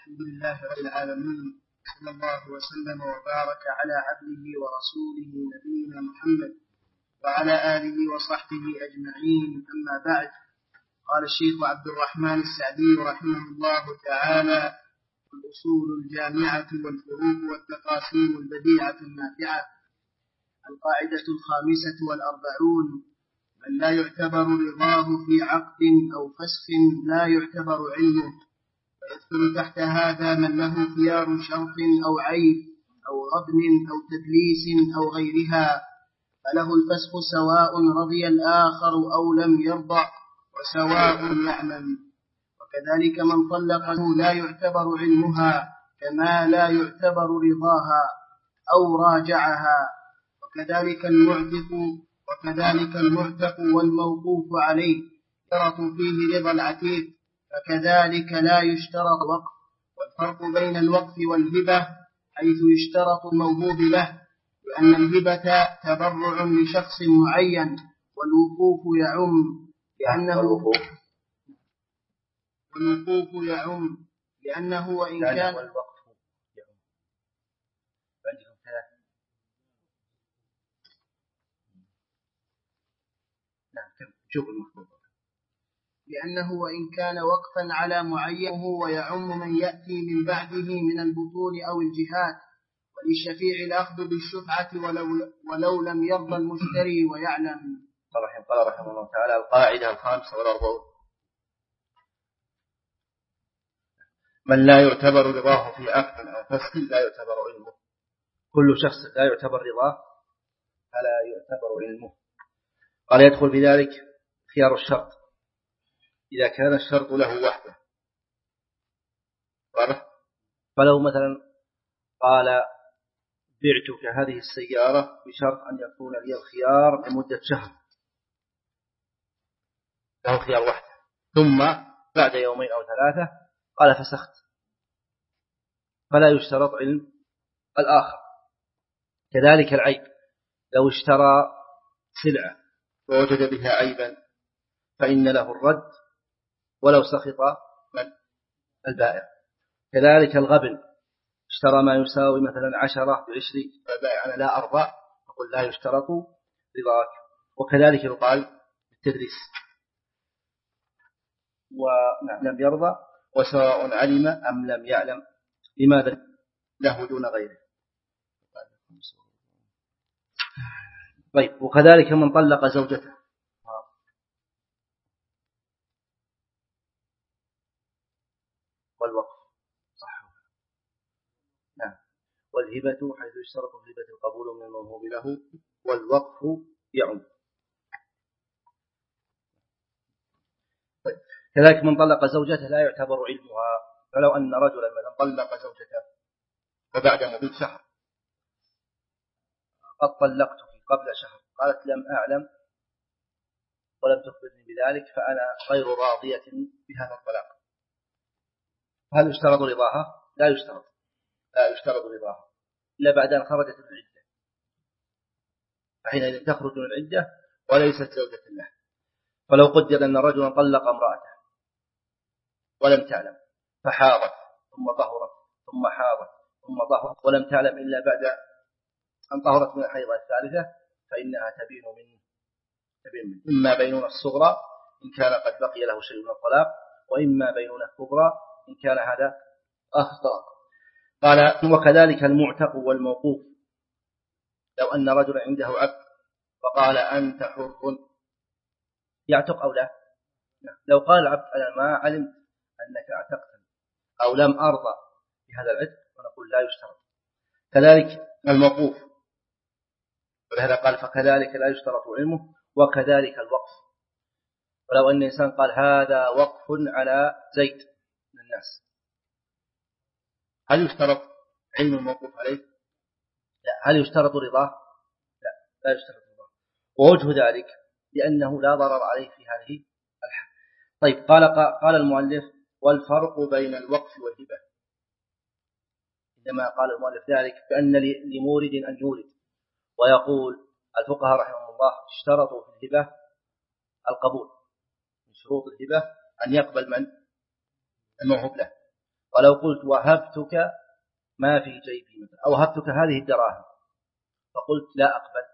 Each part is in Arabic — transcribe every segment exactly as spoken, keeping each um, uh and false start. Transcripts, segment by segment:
الحمد لله رب العالمين، صلى الله وسلم وبارك على عبده ورسوله نبينا محمد وعلى آله وصحبه أجمعين. أما بعد، قال الشيخ عبد الرحمن السعدي رحمه الله تعالى: الأصول الجامعة والفروق والتقاسيم البديعة النافعة. القاعدة الخامسة والأربعون: من لا يعتبر رضاه في عقد أو فسخ لا يعتبر علمه. ويدخل تحت هذا من له خيار شرط أو عيب أو غبن أو تدليس أو غيرها، فله الفسخ سواء رضي الآخر أو لم يرضى، وسواء يعلم. وكذلك من طلقه لا يعتبر علمها كما لا يعتبر رضاها أو راجعها. وكذلك المعتق وكذلك المعتق والموقوف عليه يشترط فيه رضا العتيق، فكذلك لا يشترط وقف. والفرق بين الوقف والهبة حيث يشترط الموهوب له، لأن الهبة تبرع لشخص معين، والوقوف يعم لأنه والوقوف يعم لأنه وإن كان لأنه وإن كان وقفا على معينه ويعم من يأتي من بعده من البطون أو الجهات. وللشفيع الأخذ بالشفعة ولو, ولو لم يرضى المشتري ويعلم. قال رحمه الله تعالى: القاعدة الخامسة والأربعون: من لا يعتبر رضاه في عقد أو فسخ لا يعتبر علمه. كل شخص لا يعتبر رضاه فلا يعتبر علمه. قال: يدخل بذلك خيار الشرط إذا كان الشرط له وحده. فلو مثلا قال: بعتك هذه السيارة بشرط أن يكون لي الخيار لمدة شهر، له خيار وحده، ثم بعد يومين أو ثلاثة قال فسخت، فلا يشترط علم الآخر. كذلك العيب، لو اشترى سلعة ووجد بها عيبا فإن له الرد ولو سخط من البائع. كذلك الغبن، اشترى ما يساوي مثلا عشرة بعشرين فالبائع أنا لا أرضى، نقول لا يشترط رضاك. وكذلك يقال بالتدريس، ولم يرضى وسواء علم أم لم يعلم. لماذا؟ له دون غيره. طيب، وكذلك من طلق زوجته والوقف صح. نعم. والهبة حيث يشترط الهبة القبول من الموهوب له، والوقف يعم. طيب. كذلك من طلق زوجته لا يعتبر علمها. فلو أن رجلا من طلق زوجته وبعد مضي شهر قد طلقتك قبل شهر، قالت لم أعلم ولم تخبرني بذلك فأنا غير راضية بهذا الطلاق، هل يشترط رضاها؟ لا يشترط لا يشترط رضاها إلا بعد أن خرجت من العدة، فحينئذ تخرج من العدة وليست زوجة له. فلو قدر أن رجلا طلق امرأته ولم تعلم فحاضت ثم طهرت ثم حاضت ثم طهرت ولم تعلم إلا بعد أن طهرت من الحيضة الثالثة، فإنها تبين من تبين من إما بينونة الصغرى إن كان قد بقي له شيء من الطلاق، وإما بينونة كبرى إن كان هذا أخطأ. قال: وكذلك المعتق والموقوف. لو أن رجلا عنده عبد فقال أنت حر، يعتق أو لا؟ لو قال العبد أنا ما علمت أنك اعتقت أو لم أرضى بهذا العتق فنقول لا يشترط. كذلك الموقوف، ولهذا قال فكذلك لا يشترط علمه. وكذلك الوقف، ولو أن إنسان قال هذا وقف على زيد من الناس، هل يشترط علم الموقوف عليه؟ لا. هل يشترط رضاه؟ لا، لا يشترط رضاه. ووجه ذلك لأنه لا ضرر عليه في هذه الحال. طيب، قال قال المؤلف: والفرق بين الوقف والهبة. إنما قال المؤلف ذلك بأن لمورد أن يورد، ويقول الفقهاء رحمه الله اشترطوا في الهبة القبول. من شروط الهبة أن يقبل من الموهوب له. ولو قلت وهبتك ما في جيبي مثلا، أو وهبتك هذه الدراهم، فقلت لا أقبل،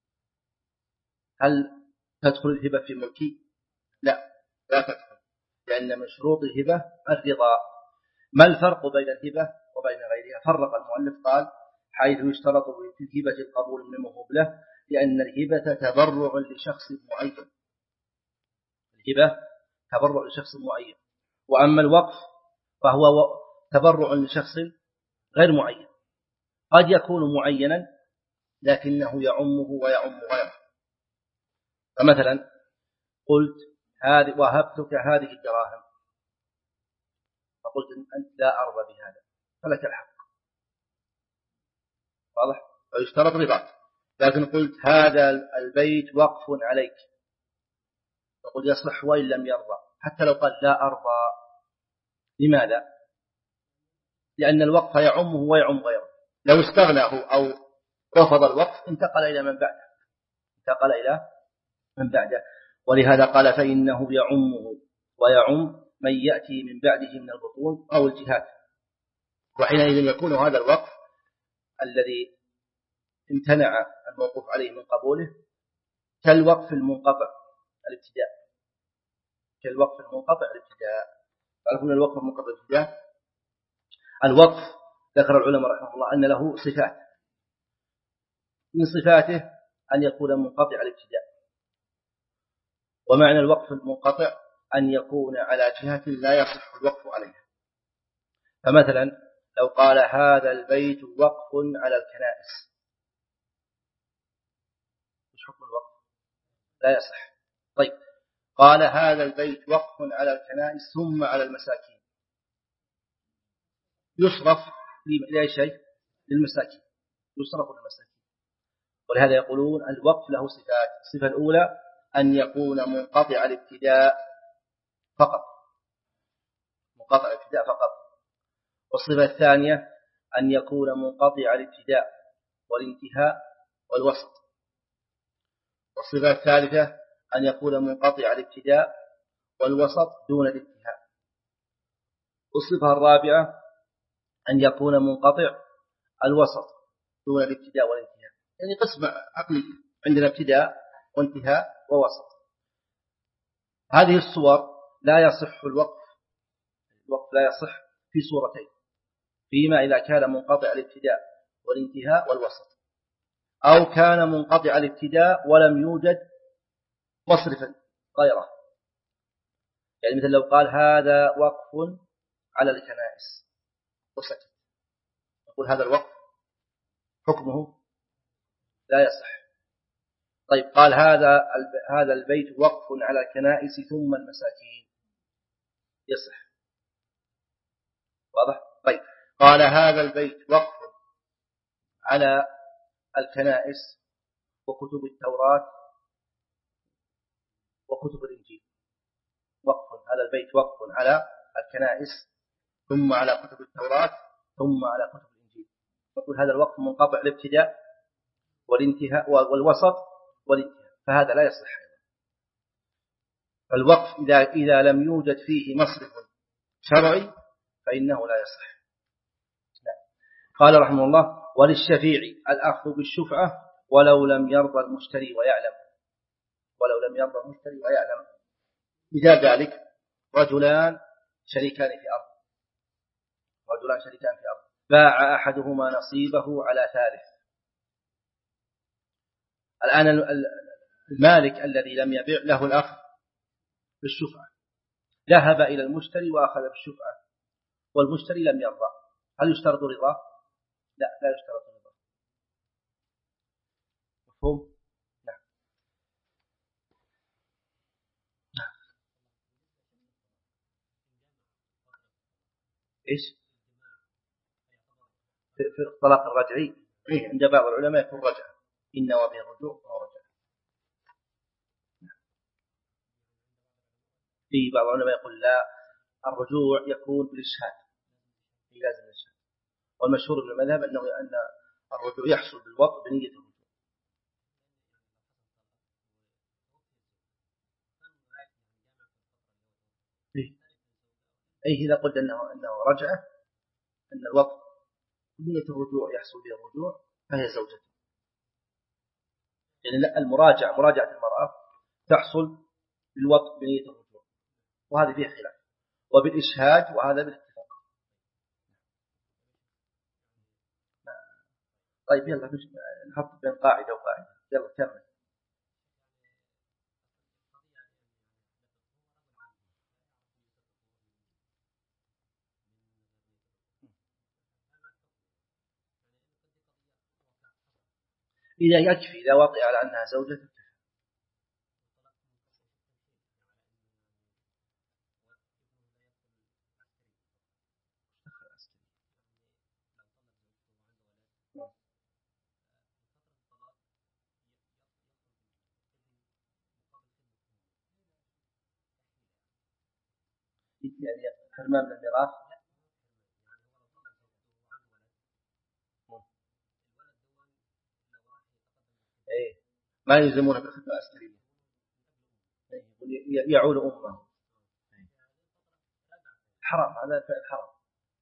هل تدخل الهبة في ملكي؟ لا، لا تدخل، لأن من شروط الهبة الرضا. ما الفرق بين الهبة وبين غيرها؟ فرق المؤلف قال حيث يشترط في الهبة القبول من الموهوب له، لأن الهبة تبرع لشخص معين، الهبة تبرع لشخص معين، وأما الوقف فهو تبرع لشخص غير معين، قد يكون معينا لكنه يعمه ويعم غيره. فمثلا قلت هذه وهبتك هذه الدراهم، فقلت أنت لا أرضى بهذا فلك الحق، واضح؟ فيشترط رضاك. لكن قلت هذا البيت وقف عليك، فقلت يصح وإن لم يرضى، حتى لو قال لا أرضى. لماذا؟ لأن الوقف يعمه ويعم غيره، لو استغناه أو رفض الوقف انتقل إلى من بعده، انتقل إلى من بعده. ولهذا قال فإنه يعمه ويعم من يأتي من بعده من البطون أو الجهات، وحينئذ يكون هذا الوقف الذي امتنع الموقوف عليه من قبوله كالوقف المنقطع الابتداء، كالوقف المنقطع الابتداء. تعرفون الوقف المنقطع الابتداء؟ الوقف ذكر العلماء رحمه الله أن له صفات، من صفاته أن يكون منقطع الابتداء، ومعنى الوقف المنقطع أن يكون على جهة لا يصح الوقف عليها. فمثلا لو قال هذا البيت وقف على الكنائس، مش حكم الوقف؟ لا يصح. طيب قال هذا البيت وقف على الكنائس ثم على المساكين، يصرف لأي شيء؟ للمساكين، يصرف للمساكين. ولهذا يقولون الوقف له صفات. الصفة الأولى أن يكون منقطع الابتداء فقط، منقطع الابتداء فقط. والصفة الثانية أن يكون منقطع الابتداء والانتهاء والوسط. والصفة الثالثة أن يكون منقطع الابتداء والوسط دون الانتهاء. والصفة الرابعة أن يكون منقطع الوسط دون الابتداء والانتهاء، يعني قسم عقلي، عندنا ابتداء وانتهاء ووسط. هذه الصور لا يصح الوقف، الوقف لا يصح في صورتين: فيما إذا كان منقطع الابتداء والانتهاء والوسط، أو كان منقطع الابتداء ولم يوجد مصرفا غيره. يعني مثل لو قال هذا وقف على الكنائس وسكت، نقول هذا الوقف حكمه لا يصح. طيب قال هذا هذا البيت وقف على الكنائس ثم المساكين، يصح، واضح؟ طيب قال هذا البيت وقف على الكنائس وكتب التوراة وكتب الإنجيل، وقف، هذا البيت وقف على الكنائس ثم على كتب التوراة ثم على كتب الإنجيل، نقول هذا الوقف منقطع الابتداء والانتهاء والوسط والانتهاء، فهذا لا يصح. فالوقف إذا إذا لم يوجد فيه مصرف شرعي فإنه لا يصح. لا. قال رحمه الله وللشفيع الأخذ بالشفعة ولو لم يرضى المشتري ويعلم، ولو لم يرضى المشتري ويعلم. مثال ذلك رجلان شريكان في أرض، رجلان شريكان في أرض باع أحدهما نصيبه على ثالث. الآن المالك الذي لم يبيع له الأخذ بالشفعة، ذهب إلى المشتري وأخذ بالشفعة والمشتري لم يرضى، هل يشترط رضاه؟ لا، لا يشترط رضاه. مفهوم؟ نعم. إيش؟ في الطلاق الرجعي إيه؟ عند بعض العلماء يكون رجع، إن وبه الرجوع ورجع. في بعض العلماء يقول لا، الرجوع يكون بالإشهاد، لازم الإشهاد. والمشهور من المذهب أنه أن الرجوع يحصل بالوقت بنية الرجوع. إيه؟ أي إذا قلت أنه, أنه رجعه أن الوقت نية الرجوع يحصل به الرجوع فهي زوجته. يعني لا المراجعة مراجعة المرأة تحصل بالوقت بنية الرجوع، وهذا فيه خلاف، وبالإشهاد وهذا بالاتفاق. طيب يلا نحط بين قاعدة وقاعدة. يلا كمل. إذا يكفي إذا وقع على أنها زوجة يعني حرمان من الميراث. إيه ما يلزمونه بالخدمة العسكرية، يعول أمه. حرام، هذا فعل حرام.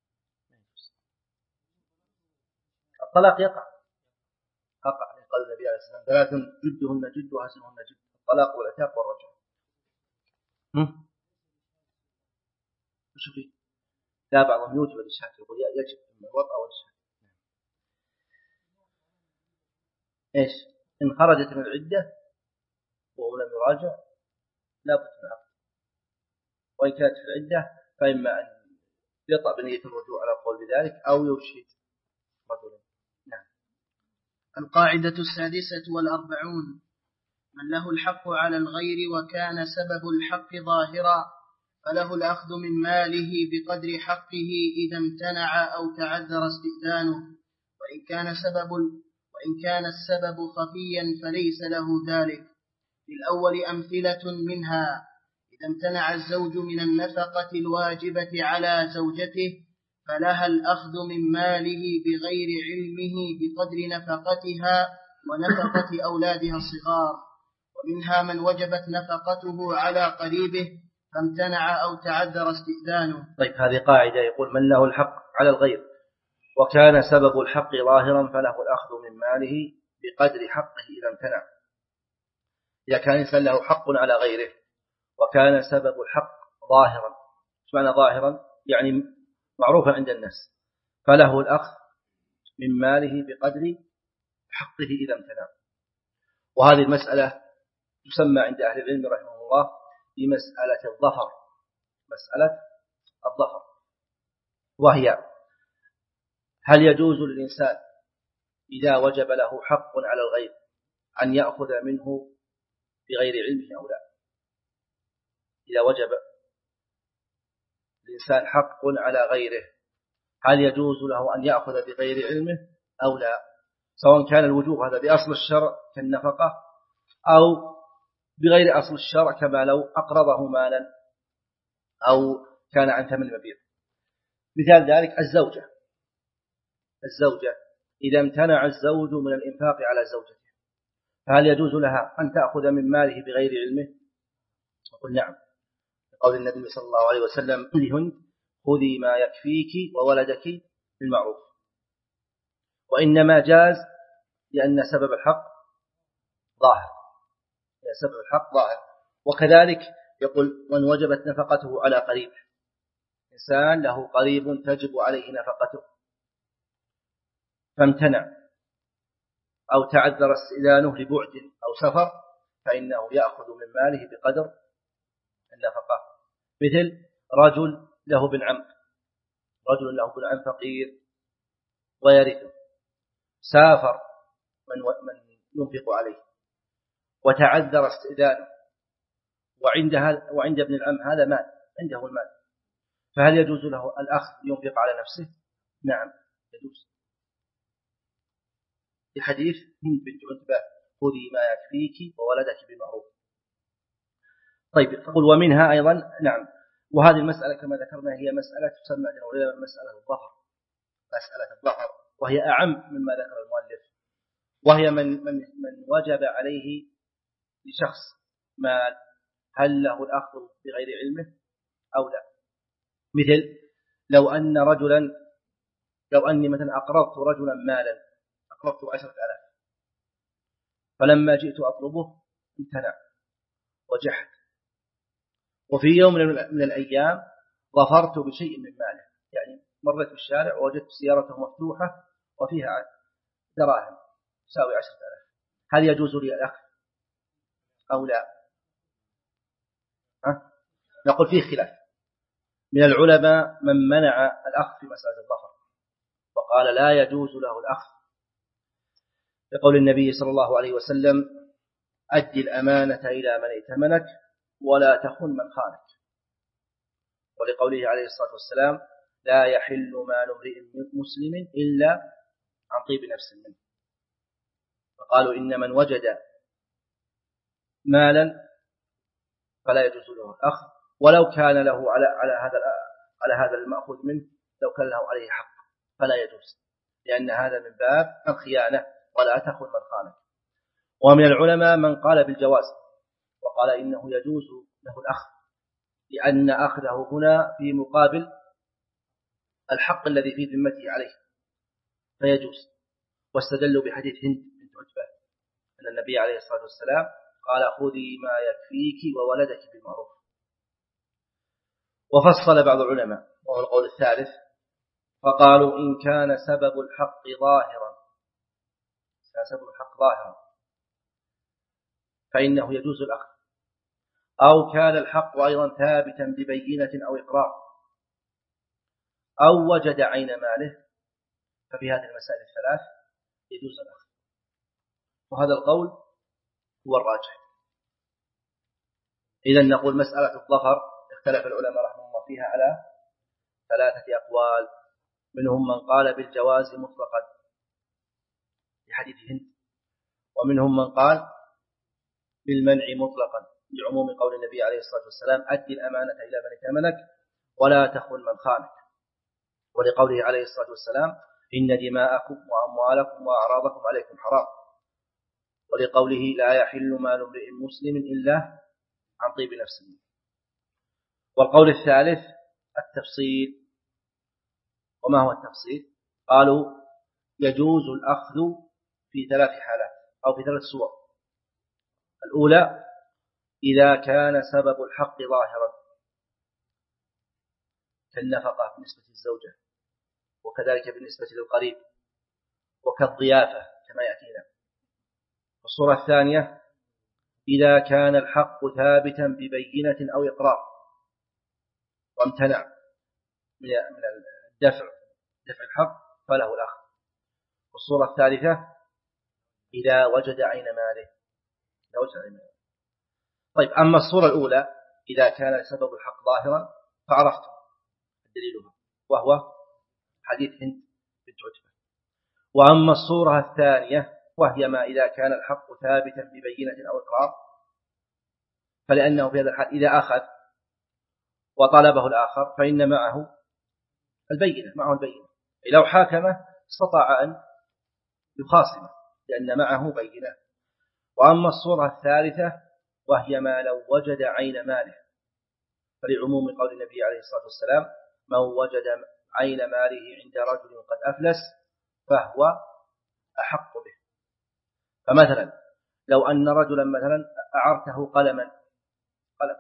الطلاق يقع أقع قال النبي عليه الصلاة والسلام ثلاث جدهن جد وهزمهن جد: الطلاق والعتاق والرجعة. شوفي لا بعضهم يوجب الإشهاد يقول يجب من الوضع والإشهاد. إيش إن خرجت من العدة ولم يراجع لا بد من عقد، وإن كانت في العدة فإما أن يطأ بنية الرجوع على القول بذلك أو يرشد رجلا. نعم. القاعدة السادسة والأربعون: من له الحق على الغير وكان سبب الحق ظاهرا فله الأخذ من ماله بقدر حقه إذا امتنع أو تعذر استئذانه، وإن كان سبب وإن كان السبب خفيا فليس له ذلك. للأول أمثلة منها: إذا امتنع الزوج من النفقة الواجبة على زوجته فلها الأخذ من ماله بغير علمه بقدر نفقتها ونفقة أولادها الصغار. ومنها من وجبت نفقته على قريبه فامتنع أو تعذر استئذانه. طيب هذه قاعدة يقول: من له الحق على الغير وكان سبب الحق ظاهرا فله الأخذ من ماله بقدر حقه إذا امتنع. إذا كان إنسان له حق على غيره وكان سبب الحق ظاهرا، ايش معنى ظاهرا؟ يعني معروفا عند الناس، فله الأخذ من ماله بقدر حقه إذا امتنع. وهذه المسألة تسمى عند أهل العلم رحمه الله بمسألة الظفر، مسألة الظفر، وهي: هل يجوز للإنسان إذا وجب له حق على الغير أن يأخذ منه بغير علمه أو لا؟ إذا وجب الإنسان حق على غيره هل يجوز له أن يأخذ بغير علمه أو لا؟ سواء كان الوجوب هذا بأصل الشرع كالنفقة أو بغير أصل الشرع كما لو أقرضه مالا أو كان عن ثمن مبيع. مثال ذلك الزوجة الزوجة إذا امتنع الزوج من الإنفاق على زوجته فهل يجوز لها أن تأخذ من ماله بغير علمه؟ نقول نعم، قول النبي صلى الله عليه وسلم لهند: خذي ما يكفيك وولدك بالمعروف. وإنما جاز لأن سبب الحق ظاهر، لأن سبب الحق ظاهر. وكذلك يقول: من وجبت نفقته على قريب، إنسان له قريب تجب عليه نفقته فامتنع أو تعذر استئذانه لبعد أو سفر فإنه يأخذ من ماله بقدر النفقة. مثل رجل له بن عم رجل له بن عم فقير ويرثه، سافر من من ينفق عليه وتعذر استئذانه، وعندها وعند ابن العم هذا مال، عنده المال، فهل يجوز له الأخذ ينفق على نفسه؟ نعم يجوز، في حديث هند بنت عتبة: خذي ما يكفيك وولدك بالمعروف. طيب تقول ومنها أيضا نعم، وهذه المسألة كما ذكرنا هي مسألة تسمى مسألة الظفر، مسألة الظفر، وهي أعم مما ذكر المؤلف، وهي من من من وجب عليه لشخص مال هل له الأخذ بغير علمه أو لا؟ مثل لو أن رجلا لو أني مثلا أقرضت رجلا مالا، أقرضته عشرة آلاف، فلما جئت أطلبه امتنع وجحد، وفي يوم من الأيام ظفرت بشيء من ماله، يعني مرت بالشارع ووجدت سيارته مفتوحة وفيها دراهم تساوي عشرة آلاف، هل يجوز لي الأخذ أو لا؟ ها؟ نقول فيه خلاف من العلماء من منع الأخذ في مسألة الظفر وقال لا يجوز له الأخذ، لقول النبي صلى الله عليه وسلم: أدي الأمانة إلى من ائتمنك ولا تخن من خانك، ولقوله عليه الصلاة والسلام: لا يحل مال امرئ مسلم إلا عن طيب نفس منه. فقالوا إن من وجد مالا فلا يجوز له الأخذ ولو كان له على على هذا على هذا المأخوذ منه، لو كان له عليه حق فلا يجوز، لأن هذا من باب الخيانة ولا تخن من خانك. ومن العلماء من قال بالجواز وقال إنه يجوز له الأخذ، لأن أخذه هنا في مقابل الحق الذي في ذمته عليه فيجوز، واستدلوا بحديث هند بنت عتبة أن النبي عليه الصلاة والسلام قال: خذي ما يكفيك وولدك بالمعروف. وفصل بعض العلماء وهو القول الثالث فقالوا: إن كان سبب الحق ظاهرا كان سبب الحق ظاهرا فإنه يجوز الأخذ، أو كان الحق أيضا ثابتا ببينة أو إقرار، أو وجد عين ماله، ففي هذه المسائل الثلاث يجوز الأخذ. وهذا القول هو الراجح. إذن نقول مسألة الظفر اختلف العلماء رحمه الله فيها على ثلاثة أقوال، منهم من قال بالجواز مطلقا لحديث هند، ومنهم من قال بالمنع مطلقا لعموم قول النبي عليه الصلاة والسلام: أدي الأمانة إلى من ائتمنك ولا تخن من خانك، ولقوله عليه الصلاة والسلام: إن دماءكم وأموالكم وأعراضكم عليكم حرام، ولقوله: لا يحل مال امرئ مسلم إلا عن طيب نفسه. والقول الثالث التفصيل. وما هو التفصيل؟ قالوا: يجوز الأخذ في ثلاث حالات أو في ثلاث صور. الأولى: إذا كان سبب الحق ظاهرا كالنفقة بالنسبة للزوجة، وكذلك بالنسبة للقريب، وكالضيافة كما يأتينا. الصورة الثانية: إذا كان الحق ثابتا ببينة أو إقرار وامتنع من الدفع دفع الحق فله الأخذ. والصورة الثالثة: إذا وجد عين ماله. إذا وجد عين ماله. طيب، أما الصورة الأولى إذا كان سبب الحق ظاهرا فعرفتم دليلها وهو حديث هند بنت عتبة. وأما الصورة الثانية وهي ما إذا كان الحق ثابتا ببينة أو إقرار، فلأنه في هذا الحال إذا أخذ وطلبه الآخر فإن معه البينة معه البينة لو حاكمه استطاع أن يخاصمه لأن معه بينة. وأما الصورة الثالثة وهي ما لو وجد عين ماله، فلعموم قول النبي عليه الصلاة والسلام: من وجد عين ماله عند رجل قد أفلس فهو أحق به. فمثلا لو أن رجلا مثلا أعرته قلما قلم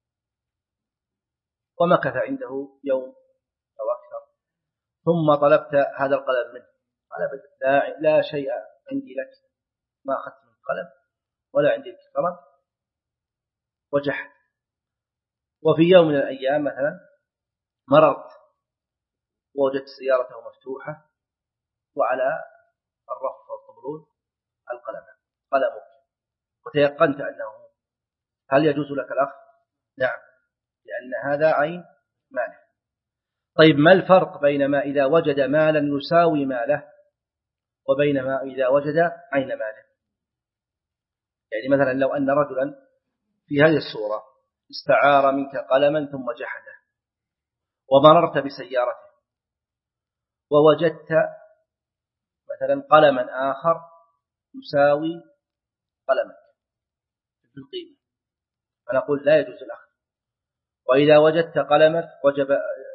ومكث عنده يوم أو أكثر، ثم طلبت هذا القلم منه قال: لا, لا شيء عندي لك، ما أخذت من قلم ولا عندي لك قلم، وجحد. وفي يوم من الأيام مثلا مررت ووجدت سيارته مفتوحة وعلى الرف والطبلون القلم قلمك وتيقنت أنه، هل يجوز لك الأخذ؟ نعم، لأن هذا عين ماله. طيب، ما الفرق بين ما إذا وجد مالا يساوي ماله وبين ما إذا وجد عين ماله؟ يعني مثلا لو أن رجلا في هذه الصورة استعار منك قلما ثم جحده، ومررت بسيارته ووجدت مثلا قلما آخر يساوي قلمك في القيمة، فنقول لا يجوز الأخذ. وإذا وجدت قلمك وجب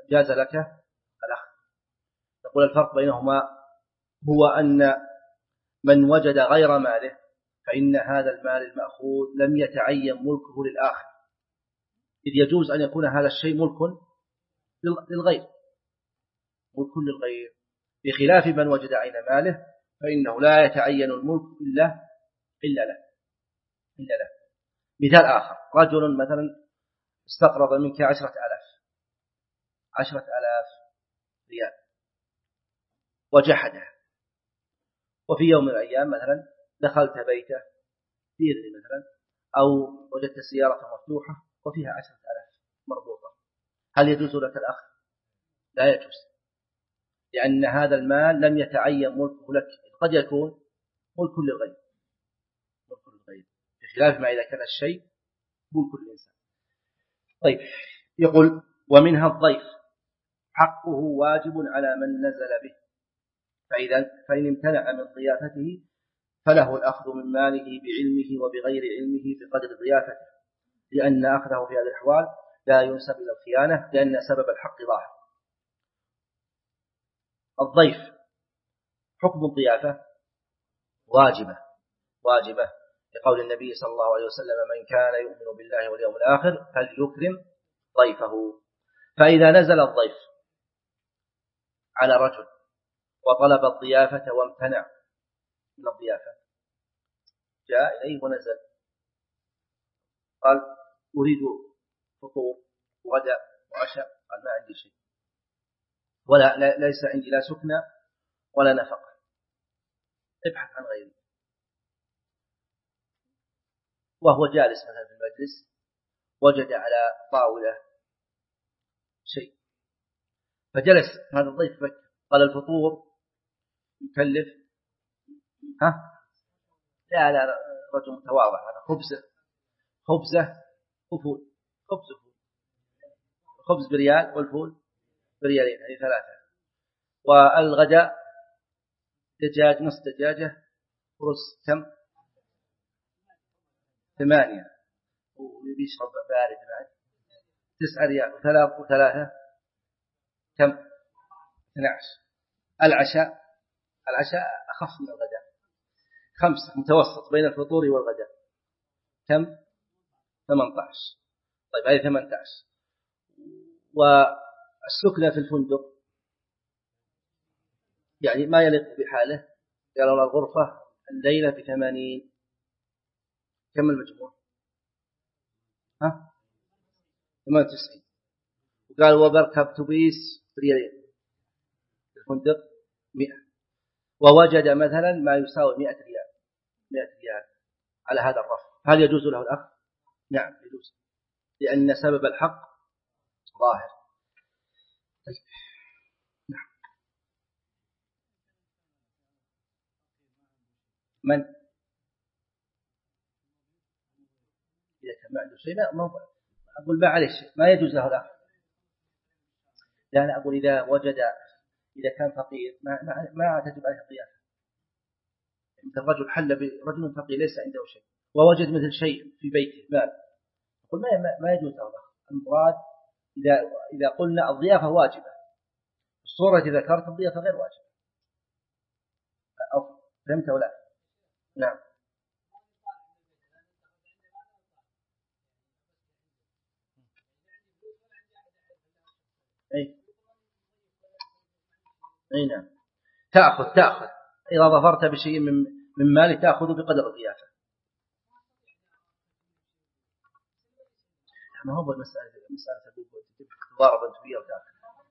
جاز لك الأخذ. نقول الفرق بينهما هو أن من وجد غير ماله فإن هذا المال المأخوذ لم يتعين ملكه للآخر، إذ يجوز أن يكون هذا الشيء ملك للغير ملك للغير بخلاف من وجد عين ماله فإنه لا يتعين الملك إلا إلا له إلا له. مثال آخر، رجل مثلا استقرض منك عشرة آلاف عشرة آلاف ريال وجحدها، وفي يوم من الأيام مثلا دخلت بيته بإذن مثلا أو وجدت سيارة مفتوحة وفيها عشرة آلاف مربوطة، هل يجوز لك الأخذ؟ لا يجوز، لأن هذا المال لم يتعين ملكه لك، قد يكون ملك للغير ملك للغير بخلاف ما إذا كان الشيء ملك الإنسان. طيب، يقول ومنها الضيف حقه واجب على من نزل به، فإذا فإن امتنع من ضيافته فله الأخذ من ماله بعلمه وبغير علمه بقدر ضيافته، لأن أخذه في هذه الأحوال لا ينسب إلى الخيانة لأن سبب الحق ظاهر. الضيف حكم الضيافة واجبة واجبة لقول النبي صلى الله عليه وسلم من كان يؤمن بالله واليوم الآخر فليكرم ضيفه. فإذا نزل الضيف على رجل وطلب الضيافة وامتنع من الضيافة، جاء إليه ونزل قال أريد فطور وغداء وعشاء، قال ما عندي شيء ولا ليس عندي لا سكنى ولا نفقة، ابحث عن غيره. وهو جالس مثلا في المجلس وجد على طاولة شيء فجلس هذا الضيف فكر، قال الفطور يكلف ها لا لا رجل متواضع، هذا خبزة خبزة وفول خبز وفول خبز بريال والفول بريالين يعني ثلاثة، والغداء دجاج نص دجاجة ورز كم ثمانية ويشرب بارد بعد تسعة ريال وثلاث وثلاثة كم اثني عشر. العشاء العشاء أخف من الغداء خمسة، متوسط بين الفطور والغداء كم ثمانية عشر. طيب هذه ثمانية عشر. والسكنة في الفندق يعني ما يليق بحاله، قالوا الغرفة الليلة بثمانين، كم المجموع ها ثمانية وتسعين. وقال وبركب توبيس ريالين في الفندق مئة، ووجد مثلا ما يساوي مئة ريال مئة ريال على هذا الرف، هل يجوز له الأخذ؟ نعم يجوز، لأن سبب الحق ظاهر. نعم. من إذا كان ما عنده شيء لا ما أقول ما عليه شيء ما يجوز له الأخذ، لا أنا أقول إذا وجد إذا كان فقير ما ما, ما تجب عليه الضيافة. مثل الرجل حل برجل فقير ليس عنده شيء ووجد مثل شيء في بيته مال، يقول ما ما يجوز له الأخذ. المراد إذا إذا قلنا الضيافة واجبة، الصورة إذا ذكرت الضيافة غير واجبة. أو فهمت ولا؟ نعم. أي أي نعم. تأخذ تأخذ إذا ظفرت بشيء من من مالك تأخذ بقدر الضيافة. ما هو المسألة مسألة تضارب أنت فيها وتأخذ.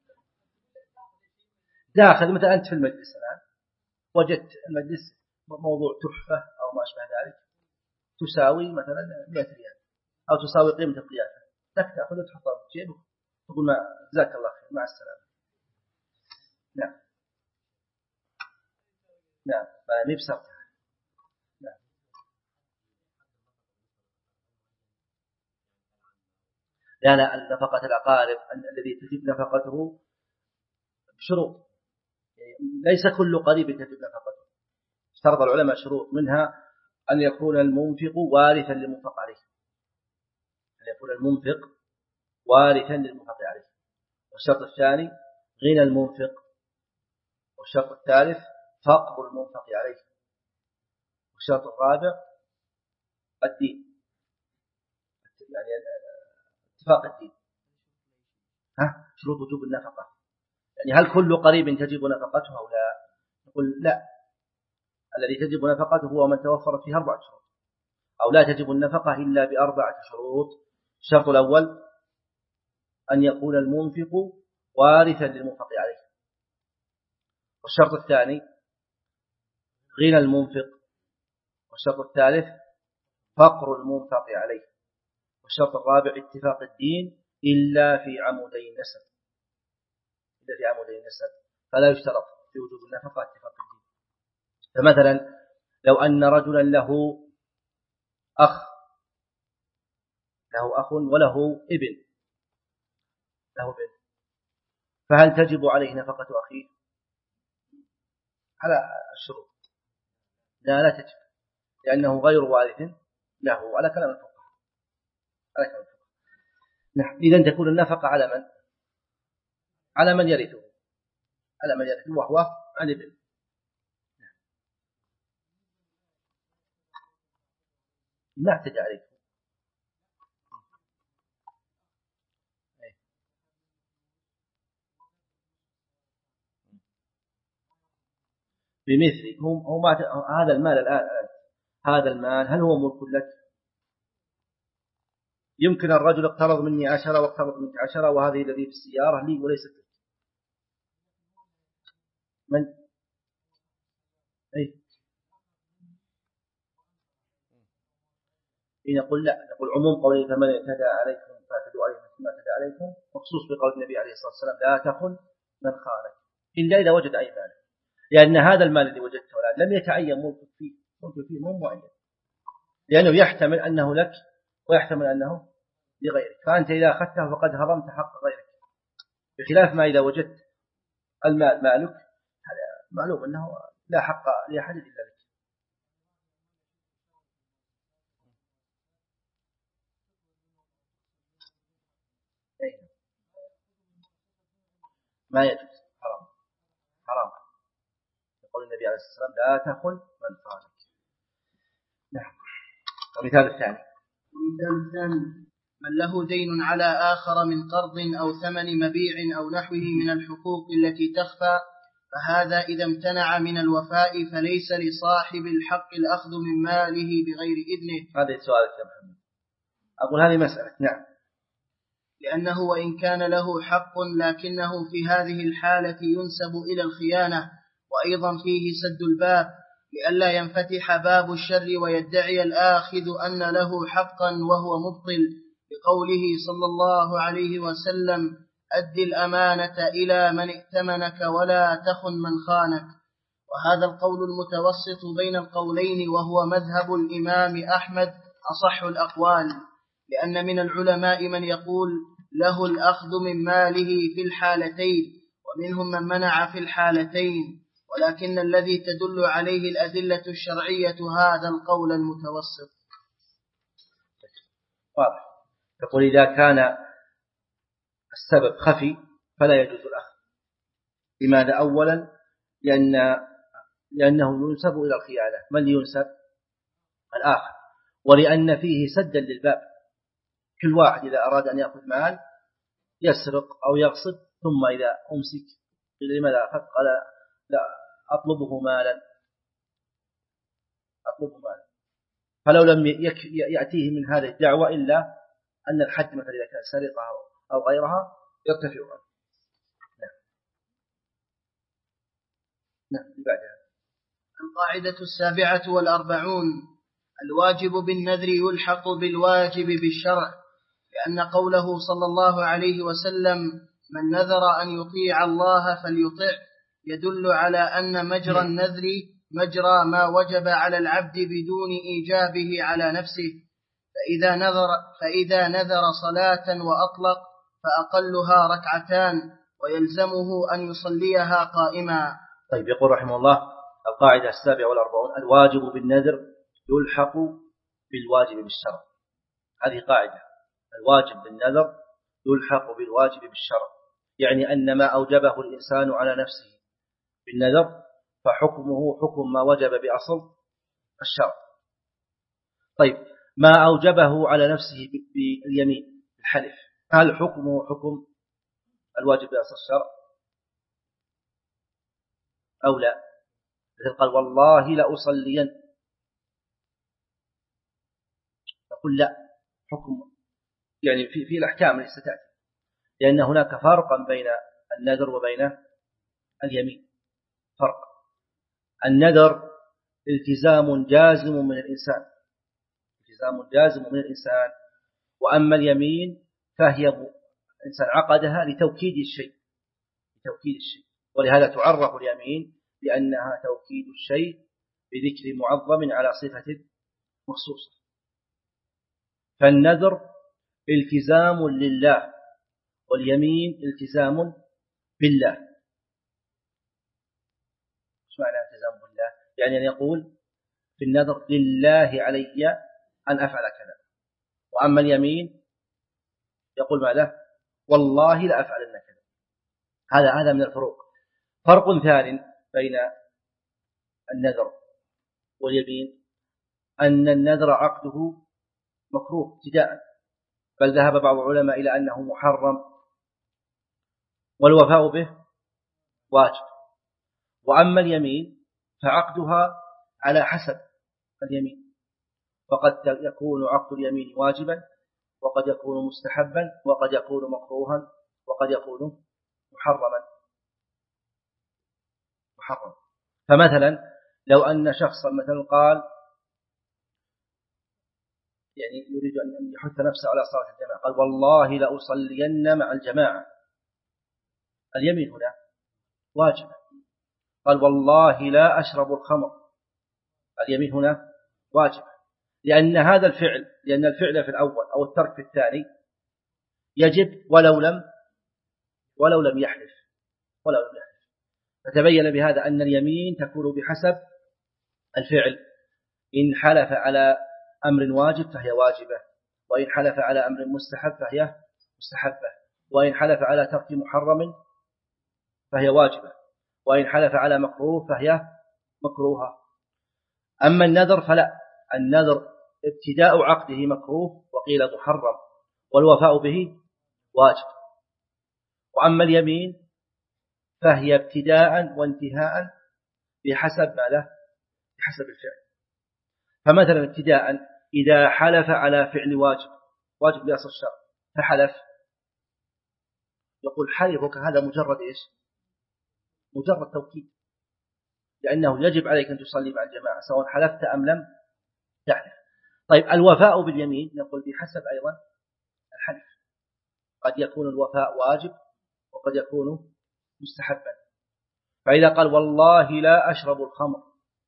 داخل مثلا أنت في المجلس الآن وجدت المجلس موضوع تحفة أو ما أشبه ذلك تساوي مثلا مئة ريال أو تساوي قيمة الضيافة، لك تأخذ وتحطها في جيبك تقول ما جزاك الله خير مع السلامة. نعم نعم ما يبسط. نعم. لأن نفقة الأقارب الذي تجب نفقته بشروط، ليس كل قريب تجب نفقته، اشترط العلماء شروط منها أن يكون المنفق وارثا للمنفق عليه، أن يكون المنفق وارثا للمنفق عليه، والشرط الثاني غنى المنفق، والشرط الثالث فقر المنفق عليه، والشرط الرابع الدين، يعني اتفاق الدين. ها شروط وجوب النفقة، يعني هل كل قريب تجب نفقته أو لا؟ نقول لا، الذي تجب نفقته هو من توفرت فيه أربعة شروط، أو لا تجب النفقة إلا بأربعة شروط. الشرط الأول أن يكون المنفق وارثا للمنفق عليه، والشرط الثاني غنى المنفق، والشرط الثالث فقر المنفق عليه، والشرط الرابع اتفاق الدين إلا في عمودي النسب، إلا في عمودي النسب فلا يشترط في وجوب النفقة اتفاق الدين. فمثلا لو أن رجلا له أخ له أخ وله ابن له ابن فهل تجب عليه نفقة أخيه على الشروط؟ لا لا تجب، لأنه غير وارث له على كلام الفقهاء. على كلام الفقهاء. نعم. إذن تكون النفقة على من؟ على من يرثه، على من يرثه وهو الابن. لا احتج عليه. بمثل هو هو ما هذا المال الآن، هذا المال هل هو ملك لك؟ يمكن الرجل اقترض مني عشرة واقترض منك عشرة وهذه الذي في السيارة لي وليست لك. من؟ أي نقول لا، نقول عموم قوله فمن اعتدى عليكم فاعتدوا عليه مثل ما اعتدى عليكم مخصوص بقول النبي عليه الصلاة والسلام لا تخن من خانك إلا إذا وجد أي مال، لأن هذا المال الذي وجدته الآن لم يتعين ملك فيه، ملك فيه مو معين، لأنه يحتمل أنه لك ويحتمل أنه لغيرك، فأنت إذا أخذته فقد هضمت حق غيرك، بخلاف ما إذا وجدت المال مالك هذا معلوم أنه لا حق لأحد إلا لك. ما يجوز، حرام حرام. يقول النبي عليه الصلاة والسلام لا تخن من خانك. نعم. المثال الثاني المثال الثاني من له دين على آخر من قرض أو ثمن مبيع أو نحوه من الحقوق التي تخفى، فهذا إذا امتنع من الوفاء فليس لصاحب الحق الأخذ من ماله بغير إذنه. هذا السؤال يا محمد. أقول هذه مسألة. نعم. لأنه وإن كان له حق لكنه في هذه الحالة ينسب إلى الخيانة، وأيضا فيه سد الباب لئلا ينفتح باب الشر ويدعي الآخذ أن له حقا وهو مبطل، بقوله صلى الله عليه وسلم أد الأمانة إلى من ائتمنك ولا تخن من خانك. وهذا القول المتوسط بين القولين وهو مذهب الإمام أحمد أصح الأقوال، لأن من العلماء من يقول له الأخذ من ماله في الحالتين، ومنهم من منع في الحالتين، ولكن الذي تدل عليه الأدلة الشرعية هذا القول المتوسط. واضح. تقول إذا كان السبب خفي فلا يجوز الأخذ. لماذا؟ أولا لأن لأنه ينسب إلى الخيانة. من ينسب؟ الآخر. ولأن فيه سدا للباب، كل واحد إذا أراد أن يأخذ مال يسرق أو يغصب ثم إذا أمسك لماذا أخذ؟ قال لا أطلبه مالا أطلبه مالا، فلو لم يأتيه من هذه الدعوة إلا أن الحد مثلا إذا كان سرقة أو غيرها يرتفع عنه. نعم. نعم. بعدها القاعدة السابعة والأربعون الواجب بالنذر يلحق بالواجب بالشرع، لأن قوله صلى الله عليه وسلم من نذر أن يطيع الله فليطع يدل على أن مجرى النذر مجرى ما وجب على العبد بدون إيجابه على نفسه، فإذا نذر, فإذا نذر صلاة وأطلق فأقلها ركعتان ويلزمه أن يصليها قائما. طيب. يقول رحمه الله القاعدة السابعة والأربعون الواجب بالنذر يلحق بالواجب بالشرع. هذه قاعدة، الواجب بالنذر يلحق بالواجب بالشرع، يعني أن ما أوجبه الإنسان على نفسه بالنذر فحكمه حكم ما وجب بأصل الشرع. طيب ما أوجبه على نفسه باليمين الحلف هل حكمه حكم الواجب بأصل الشرع أو لا؟ مثل قال والله لأصلين، نقول لا، حكم يعني في في الأحكام التي ستأتي، لأن هناك فرقا بين النذر وبين اليمين. فرق. النذر التزام جازم من الإنسان، التزام جازم من الإنسان، وأما اليمين فهي الإنسان عقدها لتوكيد الشيء، لتوكيد الشيء، ولهذا تعرف اليمين لأنها توكيد الشيء بذكر معظم على صفة مخصوصة. فالنذر التزام لله واليمين التزام بالله. ايش معنى التزام بالله؟ يعني أن يقول في النذر لله علي أن أفعل كذا، وأما اليمين يقول ماذا؟ والله لا أفعلن كذا. هذا هذا من الفروق. فرق ثاني بين النذر واليمين أن النذر عقده مكروه ابتداء، بل ذهب بعض العلماء إلى أنه محرم، والوفاء به واجب. وأما اليمين فعقدها على حسب اليمين، فقد يكون عقد اليمين واجبا، وقد يكون مستحبا، وقد يكون مكروها، وقد يكون محرما محرم. فمثلا لو أن شخصا مثلا قال يعني يريد أن يحث نفسه على صلاة الجماعة، قال والله لأصلين مع الجماعة، اليمين هنا واجب. قال والله لا أشرب الخمر، اليمين هنا واجب، لأن هذا الفعل لأن الفعل في الأول أو الترك في الثاني يجب ولو لم ولو لم يحلف ولو لم يحلف. فتبين بهذا أن اليمين تكون بحسب الفعل، إن حلف على أمر واجب فهي واجبة، وإن حلف على أمر مستحب فهي مستحبة، وإن حلف على ترك محرم فهي واجبة، وإن حلف على مكروه فهي مكروهة. أما النذر فلا، النذر ابتداء عقده مكروه وقيل محرم، والوفاء به واجب. وأما اليمين فهي ابتداء وانتهاء بحسب ما له بحسب الفعل. فمثلا ابتداء إذا حلف على فعل واجب واجب بأصل الشرع فحلف، يقول حلفك هذا مجرد إيش؟ مجرد توكيد، لأنه يجب عليك أن تصلي مع الجماعة سواء حلفت أم لم تحلف. طيب الوفاء باليمين نقول بحسب أيضا الحلف، قد يكون الوفاء واجب وقد يكون مستحبا. فإذا قال والله لا أشرب الخمر،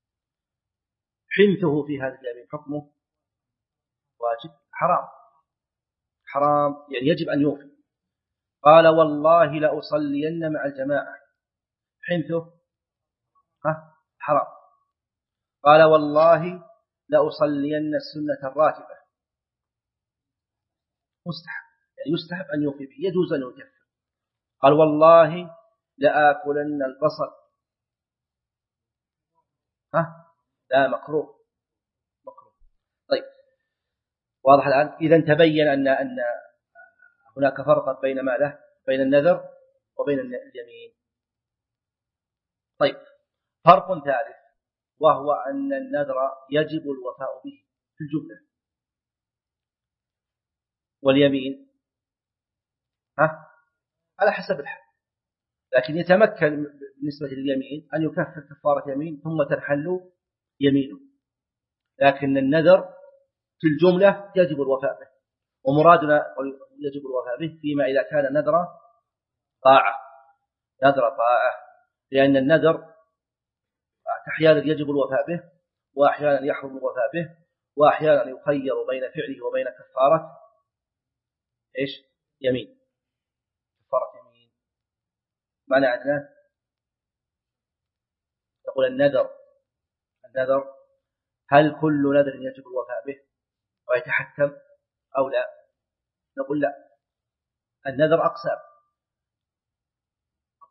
حنثه في هذا اليمين حكمه واجب حرام حرام يعني يجب أن يوفي. قال والله لأصلين مع الجماعة، حنثه حرام. قال والله لأصلين السنة الراتبة، مستحب يعني يستحب أن يوفي به، يجوز أن يكفر. قال والله لآكلن البصل، ها لا مكروه مكروه. طيب واضح الآن. إذا تبين أن أن هناك فرقا بين ماذا؟ بين النذر وبين اليمين. طيب فرق ثالث وهو أن النذر يجب الوفاء به في الجملة، واليمين ها على حسب الحال، لكن يتمكن بالنسبة لليمين أن يكفر كفارة يمين ثم تنحل يمينه، لكن النذر في الجملة يجب الوفاء به. ومرادنا يجب الوفاء به فيما إذا كان نذر طاعة نذر طاعة، لأن النذر أحيانا يجب الوفاء به وأحيانا يحرم الوفاء به، وأحيانا يخير بين فعله وبين كفارة إيش؟ يمين، كفارة يمين. معنى عندنا يقول النذر النذر هل كل نذر يجب الوفاء به ويتحكم أو لا؟ نقول لا، النذر أقسام،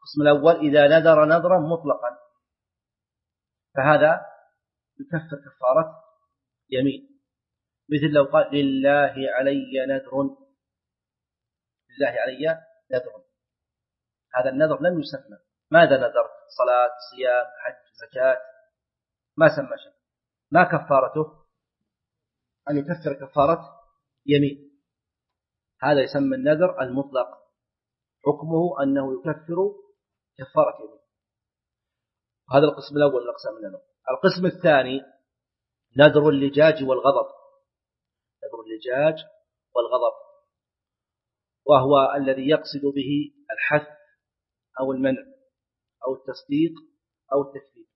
القسم الأول إذا نذر نذرا مطلقا فهذا يكفر كفارة يمين، مثل لو قال لله علي نذر، لله علي نذر، هذا النذر لم يسمى، ماذا نذرت؟ صلاة، صيام، حج، زكاة، ما سمى شيء، ما كفارته؟ أن يكفر كفارة يمين، هذا يسمى النذر المطلق، حكمه أنه يكفر كفارة يمين. هذا القسم الأول من أقسام النذر. القسم الثاني نذر اللجاج والغضب، نذر اللجاج والغضب، وهو الذي يقصد به الحث أو المنع أو التصديق أو التكذيب،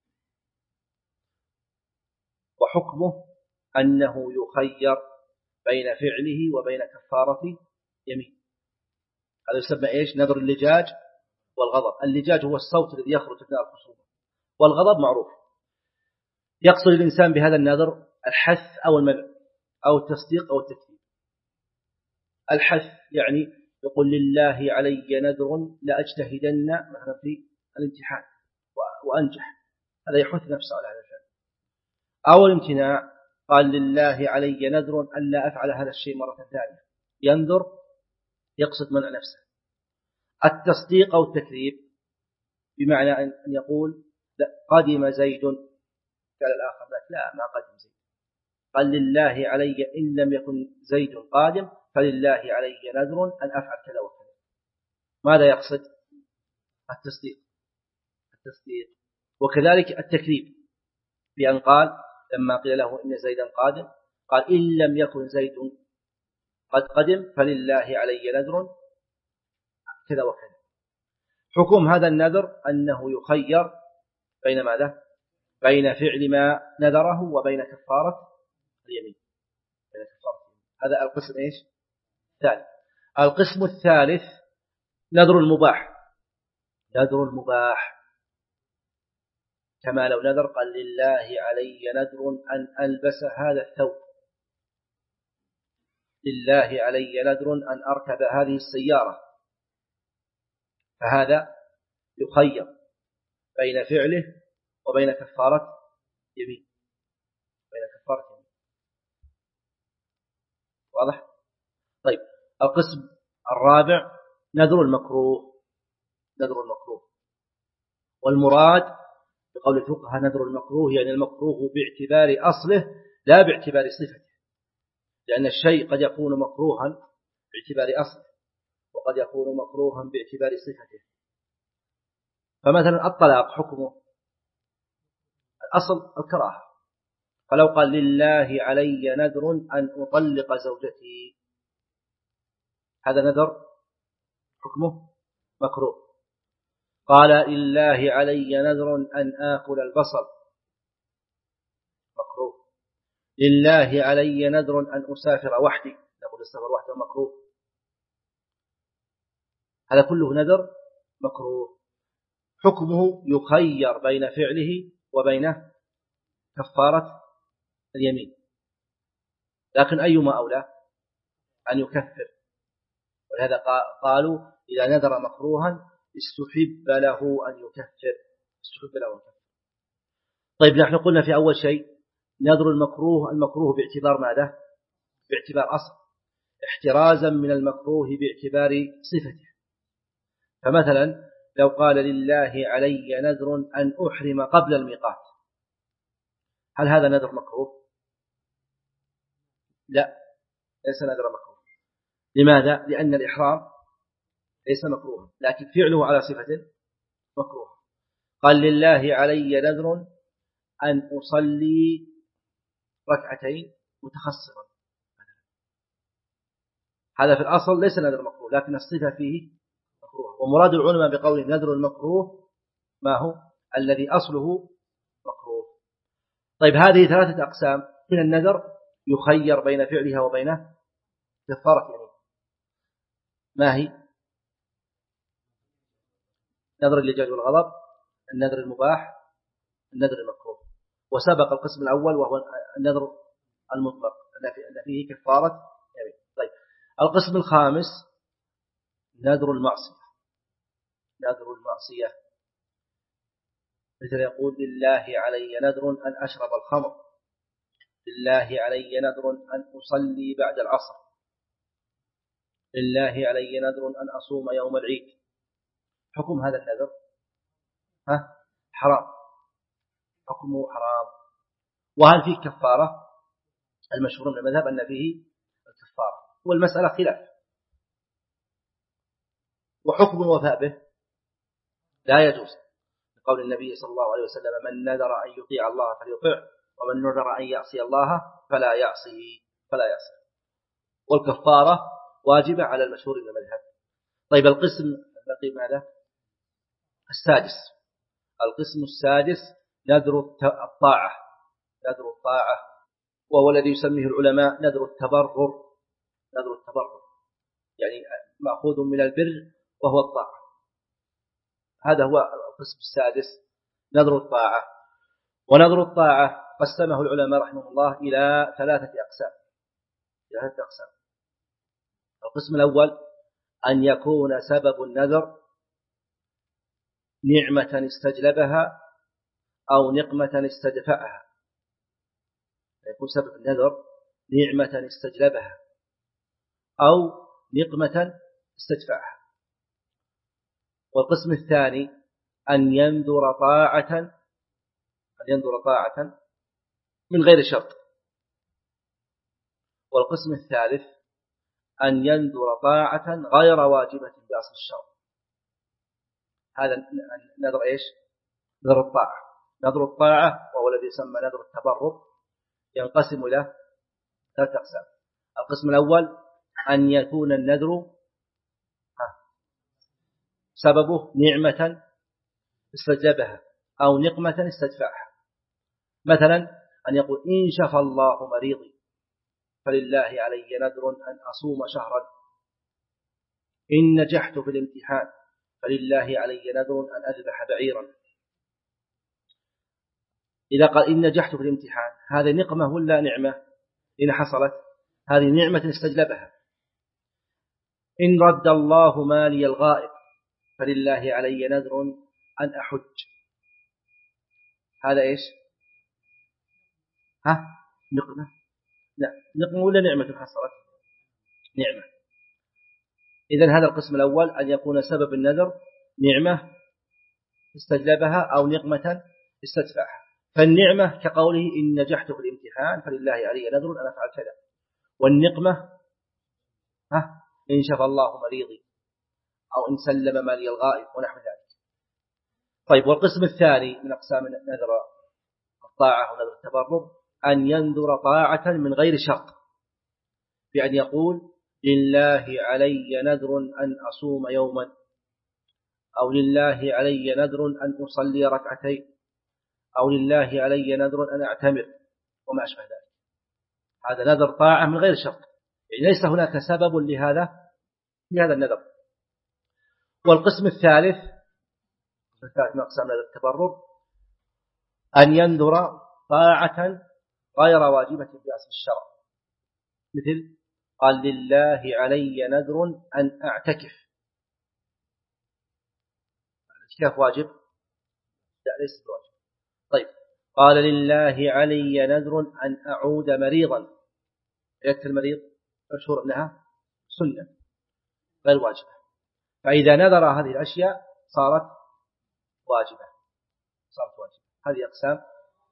وحكمه أنه يخير بين فعله وبين كفارة يمين. هذا يسمى إيش؟ نذر اللجاج والغضب. اللجاج هو الصوت الذي يخرج أثناء الخصومة، والغضب معروف. يقصد الإنسان بهذا النذر الحث أو المنع أو التصديق أو التكذيب. الحث يعني يقول لله علي نذر لأجتهدن مثلا في الامتحان وأنجح، هذا يحث نفسه على هذا الفعل. أو الامتناع، قال لله علي نذر ألا أفعل هذا الشيء مرة ثانية، ينذر يقصد منع نفسه. التصديق أو التكذيب بمعنى أن يقول قدم زيد، قال الآخر لا ما قدم زيد، قال لله علي إن لم يكن زيد قادم فلله علي نذر أن أفعل كذا وكذا. ماذا يقصد؟ التصديق، التصديق. وكذلك التكذيب، بأن قال لما قيل له إن زيدا قادم قال إن لم يكن زيد قد قدم فلله علي نذر كذا وكذا. حكم هذا النذر أنه يخير بين ماذا؟ بين فعل ما نذره وبين كفارة اليمين، بين كفارة اليمين. هذا القسم إيش؟ الثالث. القسم الثالث نذر المباح، نذر المباح كما لو نذر قال لله علي نذر أن ألبس هذا الثوب، لله علي نذر أن أركب هذه السيارة، فهذا يخير بين فعله وبين كفارة يمين، بين كفارة يمين. واضح؟ طيب القسم الرابع نذر المكروه، نذر المكروه. والمراد بقول الفقهاء نذر المكروه يعني المكروه باعتبار أصله لا باعتبار صفته، لأن الشيء قد يكون مكروها باعتبار أصله وقد يكون مكروها باعتبار صفته. فمثلا الطلاق حكمه الأصل الكراهة، فلو قال لله علي نذر أن أطلق زوجتي، هذا نذر حكمه مكروه. قال لله علي نذر أن آكل البصل، مكروه. لله علي نذر أن أسافر وحدي، نقول السفر وحده مكروه. هذا كله نذر مكروه، حكمه يخير بين فعله وبين كفارة اليمين، لكن أيما أولى؟ أن يكفر. ولهذا قالوا إذا نذر مكروها استحب له أن يكفر، استحب له أن يكفر. طيب نحن قلنا في أول شيء نذر المكروه، المكروه باعتبار ماذا؟ باعتبار أصل، احترازا من المكروه باعتبار صفته. فمثلا لو قال لله علي نذر أن أحرم قبل الميقات، هل هذا نذر مكروه؟ لا، ليس نذر مكروه. لماذا؟ لأن الإحرام ليس مكروها، لكن فعله على صفة مكروه. قال لله علي نذر أن أصلي ركعتين متخصرا، هذا في الأصل ليس نذر مكروه، لكن الصفة فيه مكروه. ومراد العلماء بقول نذر المكروه ما هو؟ الذي أصله مكروه. طيب هذه ثلاثة أقسام من النذر يخير بين فعلها وبين كفارة يمين. ما هي؟ نذر اللجاج والغضب، النذر المباح، النذر المكروه. وسبق القسم الأول وهو النذر المطلق الذي فيه كفارة يمين. طيب القسم الخامس نذر المعصية، نذر المعصية، مثل يقول لله علي نذر أن أشرب الخمر، لله علي نذر أن أصلي بعد العصر، لله علي نذر أن أصوم يوم العيد. حكم هذا النذر ها؟ حرام، حكمه حرام. وهل فيه كفارة؟ المشهور من المذهب أن فيه الكفارة، والمسألة خلاف. وحكم الوفاء به لا يجوز، لقول النبي صلى الله عليه وسلم: من نذر أن يطيع الله فليطيع، ومن نذر أن يعصي الله فلا يعصيه فلا يعصي. والكفارة واجبة على المشهور من المذهب. طيب القسم البقي ماذا؟ السادس. القسم السادس نذر الطاعة، نذر الطاعة، وهو الذي يسميه العلماء نذر التبرر. نذر التبرر يعني مأخوذ من البر وهو الطاعة. هذا هو القسم السادس، نذر الطاعة. ونذر الطاعة قسمه العلماء رحمه الله إلى ثلاثة أقسام. إلى ثلاثة أقسام. القسم الأول أن يكون سبب النذر نعمة استجلبها أو نقمة استدفعها. يكون سبب النذر نعمة استجلبها أو نقمة استدفعها. والقسم الثاني أن ينذر طاعة أن ينذر طاعة من غير شرط. والقسم الثالث أن ينذر طاعة غير واجبة بأصل الشرع. هذا نذر إيش؟ نذر الطاعة. نذر الطاعة وهو الذي يسمى نذر التبرر ينقسم إلى ثلاثة أقسام. القسم الأول أن يكون النذر سببه نعمة استجلبها أو نقمة استدفعها. مثلا أن يقول: إن شفى الله مريضي فلله علي نذر أن أصوم شهرا. إن نجحت في الامتحان فلله علي نذر أن أذبح بعيرا. إذا قال إن نجحت في الامتحان، هذه نقمة ولا نعمة؟ إن حصلت هذه نعمة استجلبها. إن رد الله مالي الغائب فلله علي نذر أن أحج. هذا إيش؟ ها؟ نقمة؟ لا، نقمة ولا نعمة حصلت؟ نعمة. إذن هذا القسم الأول أن يكون سبب النذر نعمة استجلبها أو نقمة استدفعها. فالنعمة كقوله: إن نجحت في الامتحان فلله علي نذر أن أفعل كذا. والنقمة ها؟ إن شفى الله مريضي أو إن سلم مالي الغائب ونحو ذلك. طيب، والقسم الثاني من أقسام نذر الطاعة ونذر التبرر أن ينذر طاعة من غير شرط، بأن يقول: لله علي نذر أن أصوم يوما، أو لله علي نذر أن أصلي ركعتين، أو لله علي نذر أن أعتمر وما أشبه ذلك. هذا نذر طاعة من غير شرط، يعني ليس هناك سبب لهذا لهذا النذر. والقسم الثالث الثالث من أقسام نذر التبرر أن ينذر طاعة غير واجبة بأصل الشرع، مثل قال: لله علي نذر أن أعتكف. الاعتكاف واجب؟ لا، ليس واجب. طيب، قال: لله علي نذر أن أعود مريضا. عيادة المريض مشهور أنها سنة غير واجبة، فإذا نذر هذه الأشياء صارت واجبة صارت واجبة. هذه أقسام.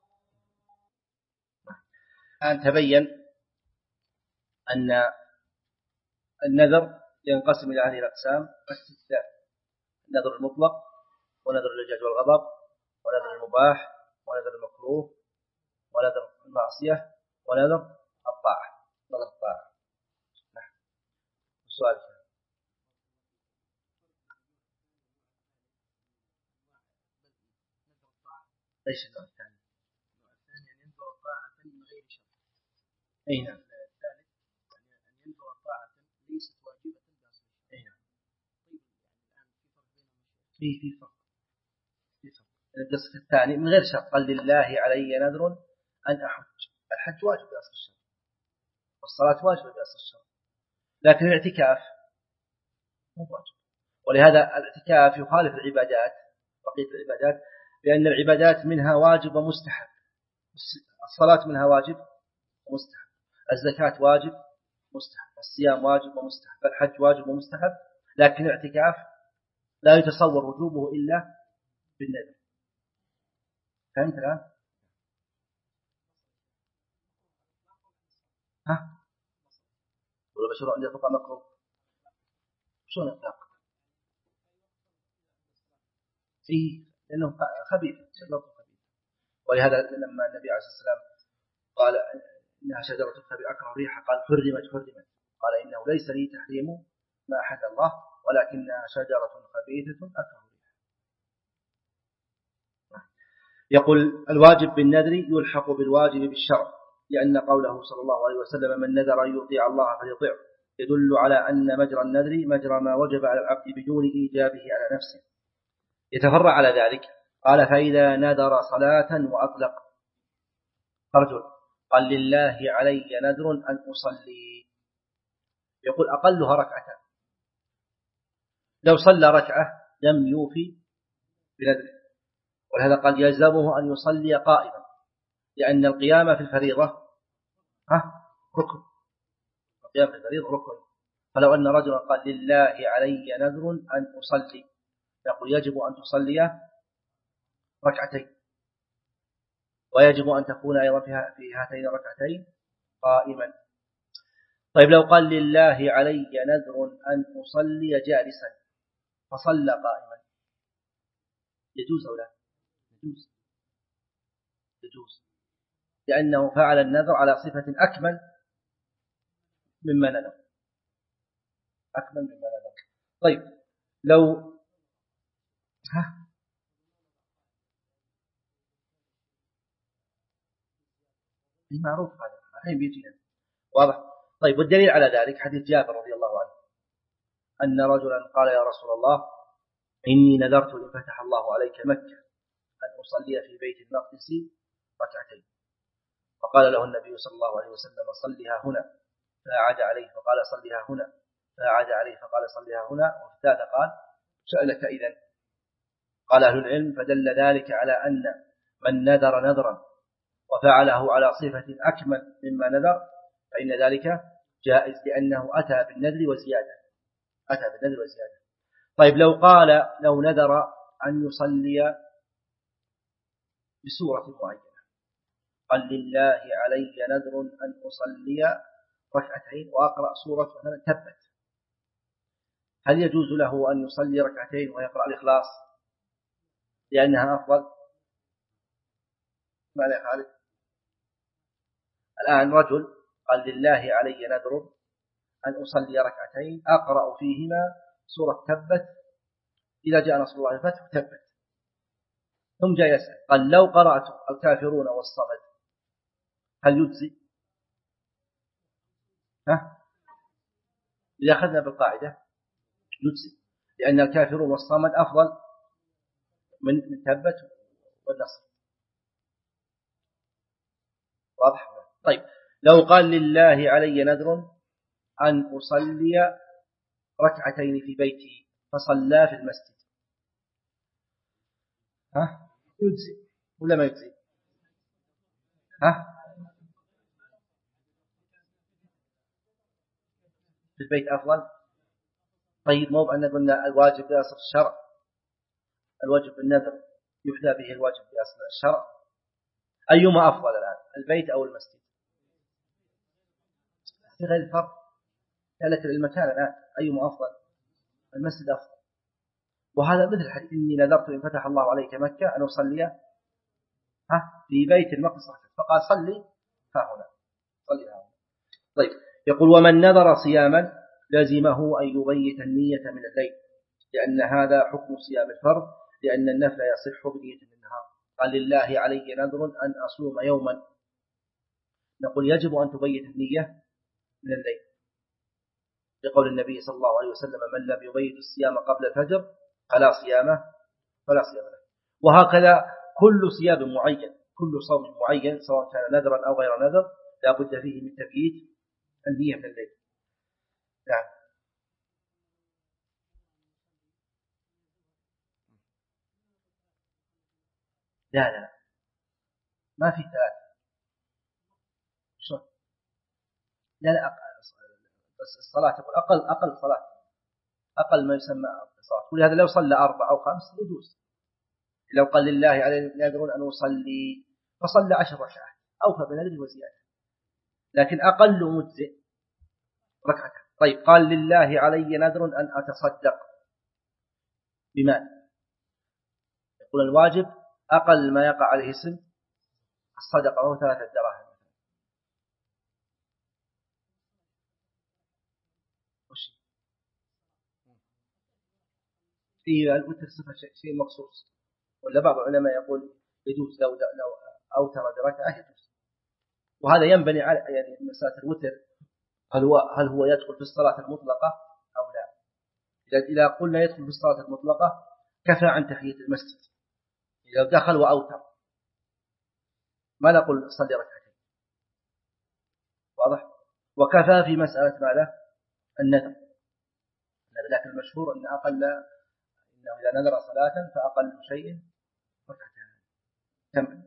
الآن تبين أن النذر ينقسم إلى هذه الأقسام الستة: النذر المطلق، ونذر اللجاج والغضب، ونذر المباح، ونذر المكروه، ونذر المعصية، ونذر الطاعة. نذر الطاعة. نعم. السؤال الثاني: ليش النوع الثاني؟ النوع الثاني أن ينذر طاعة من غير شرط. أي نعم. الثالث أن ينذر طاعة ليست واجبة بأصل الشرع. أي نعم. طيب، يعني الآن في فرق بينهم. في في فرق. في فرق. القسم الثاني من غير شرط، قال: لله علي نذر أن أحج. الحج واجب بأصل الشرع، والصلاة واجبة بأصل الشرع، لكن الاعتكاف مو واجب. ولهذا الاعتكاف يخالف العبادات بقية العبادات، لأن العبادات منها واجب ومستحب. الصلاة منها واجب ومستحب، الزكاة واجب مستحب، الصيام واجب ومستحب، الحج واجب ومستحب، لكن الاعتكاف لا يتصور وجوبه إلا بالنذر. فهمت الآن؟ ها؟ ولا بشرع عند الفقهاء مكروه؟ شلون الإطلاق؟ فيه لأنه خبيث، شجرة خبيث. ولهذا لما النبي عليه الصلاة والسلام قال إنها شجرة خبيث أكره ريحها، قال حرمت حرمت، قال إنه ليس لي تحريم ما أحل الله، ولكنها شجرة خبيثة أكره ريحها. يقول الواجب بالنذر يلحق بالواجب بالشرع، لأن قوله صلى الله عليه وسلم من نذر أن يطيع الله فليطيعه يدل على أن مجرى النذر مجرى ما وجب على العبد بدون إيجابه على نفسه. يتفرع على ذلك، قال فإذا نذر صلاة وأطلق رجل قال لله علي نذر أن أصلي، يقول أقلها ركعتان، لو صلى ركعة لم يوفي بنذره، ولهذا قال يلزمه أن يصلي قائما، لأن القيام في الفريضة ها ركن، القيام في الفريضة ركن. فلو أن رجلا قال لله علي نذر أن أصلي، يقول يجب أن تصلي ركعتين، ويجب أن تكون أيضا في هاتين الركعتين قائما. طيب لو قال لله علي نذر أن أصلي جالسا فصلى قائما، يجوز أو لا؟ يجوز، يجوز، لأنه فعل النذر على صفة أكمل مما نذر، أكمل مما نذر. طيب لو ها معروف هذا الحين بيجينا واضح. طيب والدليل على ذلك حديث جابر رضي الله عنه أن رجلا قال يا رسول الله إني نذرت إن فتح الله عليك مكة أن أصلي في بيت المقدس ركعتين، فقال له النبي صلى الله عليه وسلم صليها هنا، فأعاد عليه فقال صليها هنا، فأعاد عليه فقال صليها هنا، وفي الثالثة قال سألك إذن. قال أهل العلم فدل ذلك على أن من نذر نذرا وفعله على صفة أكمل مما نذر فإن ذلك جائز، لأنه أتى بالنذر وزيادة، أتى بالنذر وزيادة. طيب لو قال لو نذر أن يصلي بسورة معينة، قال لله علي نذر أن أصلي ركعتين وأقرأ سورة مثلا تبت، هل يجوز له أن يصلي ركعتين ويقرأ الإخلاص لأنها أفضل؟ ما لا يفعل. الآن رجل قال لله علي نذر أن أصلي ركعتين أقرأ فيهما سورة تبت إذا جاء نصر الله الفتح تبت، ثم جاء يسأل قال لو قرأت الكافرون والصمد هل يجزي؟ ها؟ إذا أخذنا بالقاعدة يجزي، لأن الكافرون والصمد أفضل من تبت والنصر. واضح؟ طيب لو قال لله علي نذر أن أصلي ركعتين في بيتي فصلى في المسجد، ها؟ يجزي ولا ما يجزي؟ ها؟ في البيت أفضل. طيب مو بأن قلنا الواجب بأصل الشرع، الواجب بالنذر يحذى به الواجب بأصل الشرع، أيما أفضل الآن البيت أو المسجد؟ في غير الفرق، ثالث المكان الآن أيما أفضل؟ المسجد أفضل. وهذا مثل حديث إني نذرت إن فتح الله عليك مكة أن أصلي ها في بيت المقدس، فقال صلي فهنا، صلي هنا. طيب يقول ومن نذر صياما لازمه أن يبيت النية من الليل، لأن هذا حكم صيام الفرض، لأن النفل يصح بنية من النهار. قال لله علي نذر أن أصوم يوما، نقول يجب أن تبيت النية من الليل، لقول النبي صلى الله عليه وسلم من لم يبيت الصيام قبل الفجر فلا صيامه فلا صيام له. وهكذا كل صيام معين، كل صوم معين سواء كان نذرا أو غير نذر لا بد فيه من تبييت النية من الليل. نعم. لا لا ما في ثلاثة. شو؟ لا لا بس الصلاة تقول أقل أقل صلاة أقل ما يسمى صلاة. ولهذا لو صلى أربع أو خمس يجوز. لو قال لله علي نذر أن أصلي فصلى عشر ركعات أوفى بنذره وزيادة، لكن أقل مجزئ ركعة. طيب قال لله علي نذر أن أتصدق بمال، يقول الواجب أقل ما يقع عليه اسم الصدقة وهو ثلاثة دراهم. وش في الوتر صفة شيء مخصوص، ولا بعض العلماء يقول يجوز لو لو أوتر بركعة يجوز. وهذا ينبني على يعني مسألة الوتر هل هو هل هو يدخل في الصلاة المطلقة أو لا. إذا قلنا يدخل في الصلاة المطلقة كفى عن تحية المسجد. إذا دخل وأوتر ما نقول صلي ركعتين، واضح؟ وكفى في مسألة ماذا؟ النذر. لكن المشهور أن أقل إنه إذا نذر صلاة فأقل شيء ركعتين. كم؟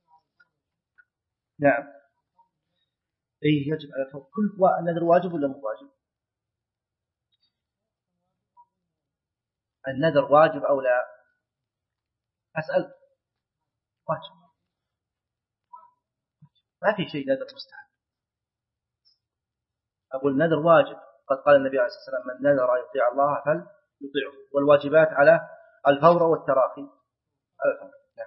نعم. إيه يجب على الفور. كل النذر واجب ولا مو واجب؟ النذر واجب أو لا؟ أسأل. واجب. ما في شيء نذر مستحب. أقول النذر واجب. قد قال النبي عليه الصلاة والسلام من نذر يطيع الله فليطيعه، والواجبات على الفور والتراخي. نعم.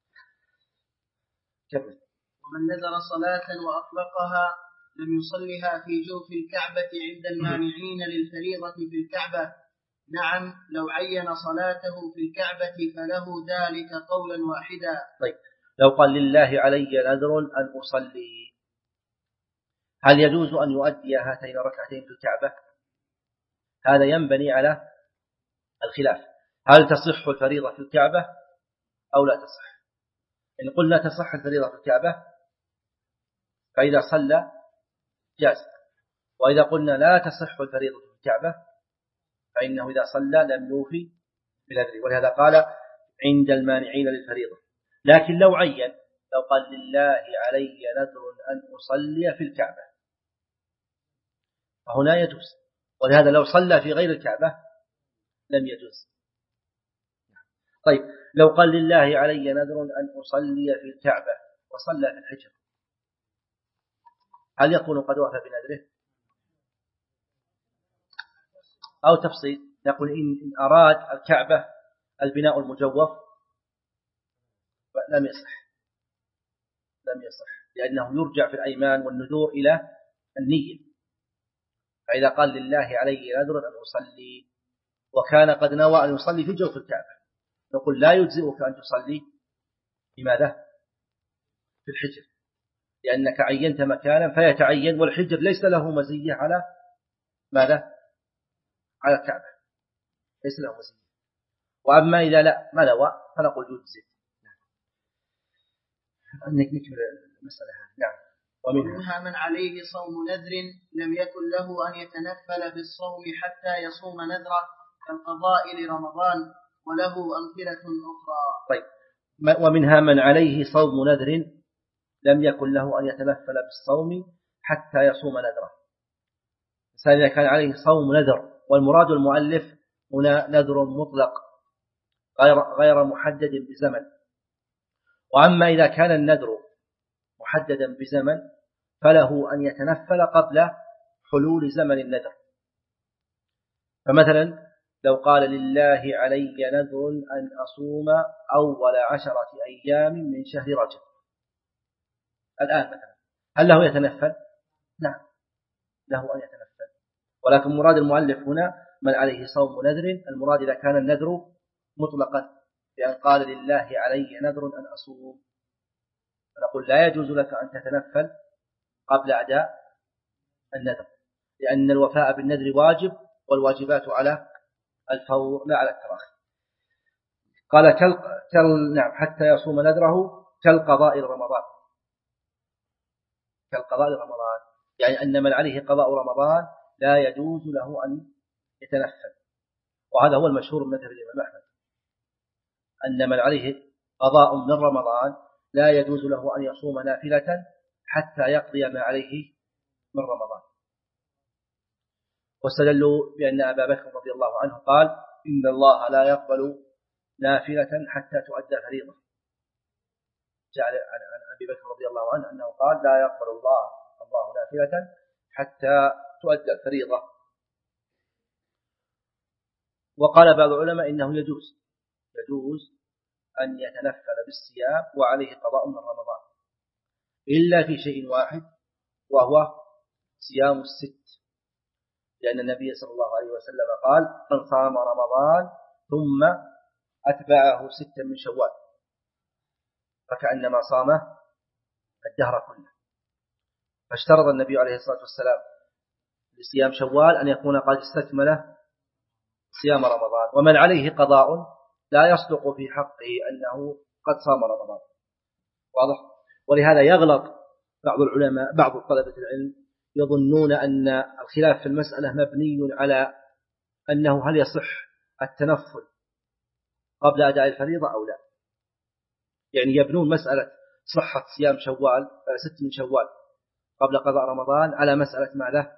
كمل. ومن نذر صلاة وأطلقها لم يصلها في جوف الكعبة عند المانعين للفريضة في الكعبة. نعم لو عين صلاته في الكعبة فله ذلك قولا واحدا. طيب لو قال لله علي نذر أن أصلي، هل يجوز أن يؤدي هاتين الركعتين في الكعبة؟ هذا ينبني على الخلاف، هل تصح الفريضة في الكعبة أو لا تصح؟ إن قلنا تصح الفريضة في الكعبة فإذا صلى جاز، وإذا قلنا لا تصح الفريضة في الكعبة فإنه إذا صلى لم يوفي بنذره. ولهذا قال عند المانعين للفريضة. لكن لو عين، لو قال لله علي نذر أن أصلي في الكعبة فهنا يجوز، ولهذا لو صلى في غير الكعبة لم يجوز. طيب لو قال لله علي نذر أن أصلي في الكعبة وصلى في الحجر هل يكون قد وفى بنذره أو تفصيل؟ نقول إن أراد الكعبة البناء المجوف لم يصح، لم يصح لأنه يرجع في الأيمان والنذور إلى النية. فإذا قال لله علي نذر أن أصلي وكان قد نوى أن يصلي في جوف الكعبة نقول لا يجزئك أن تصلي بماذا؟ في الحجر، لأنك عينت مكانا فيتعين، والحجر ليس له مزية على ماذا؟ على الكعبة ليس له مزية. وأما إذا لا ما نوى فنقول يجزئ. أنك نكمل المسألة هذه. نعم. ومنها من عليه صوم نذر لم يكن له أن يتنفل بالصوم حتى يصوم نذره كالقضاء لرمضان، وله أمثلة أخرى. طيب ومنها من عليه صوم نذر لم يكن له أن يتنفل بالصوم حتى يصوم نذره. إذا كان عليه صوم نذر، والمراد المؤلف هنا نذر مطلق غير غير محدد بزمن. وأما إذا كان النذر محددا بزمن فله أن يتنفل قبل حلول زمن النذر. فمثلا لو قال لله علي نذر أن أصوم أول عشرة أيام من شهر رجب الآن مثلا، هل له يتنفل؟ نعم له أن يتنفل، ولكن مراد المؤلف هنا من عليه صوم نذر، المراد إذا كان النذر مطلقا بأن قال لله علي نذر أن أصوم، فنقول لا يجوز لك أن تتنفل قبل أداء النذر، لأن الوفاء بالنذر واجب، والواجبات على الفور لا على التراخي. قال كل... كل... نعم حتى يصوم نذره كالقضاء لرمضان، كالقضاء لرمضان يعني أن من عليه قضاء رمضان لا يجوز له أن يتنفل. وهذا هو المشهور من مذهب الإمام أحمد، أن من عليه قضاء من رمضان لا يجوز له أن يصوم نافلة حتى يقضي ما عليه من رمضان. واستدلوا بأن أبا بكر رضي الله عنه قال إن الله لا يقبل نافلة حتى تؤدى فريضة. جاء عن أبي بكر رضي الله عنه أنه قال لا يقبل الله الله نافلة حتى تؤدى الفريضة. وقال بعض العلماء إنه يجوز يجوز أن يتنفل بالصيام وعليه قضاء من رمضان إلا في شيء واحد وهو صيام الست، لأن النبي صلى الله عليه وسلم قال من صام رمضان ثم أتبعه ستا من شوال فكأنما صام الدهر كله. فاشترط النبي عليه الصلاة والسلام لصيام شوال أن يكون قد استكمل صيام رمضان، ومن عليه قضاء لا يصدق في حقه أنه قد صام رمضان. واضح؟ ولهذا يغلط بعض العلماء بعض طلبة العلم يظنون أن الخلاف في المسألة مبني على أنه هل يصح التنفل قبل أداء الفريضة أو لا. يعني يبنون مسألة صحة صيام شوال ست من شوال قبل قضاء رمضان على مسألة ماذا؟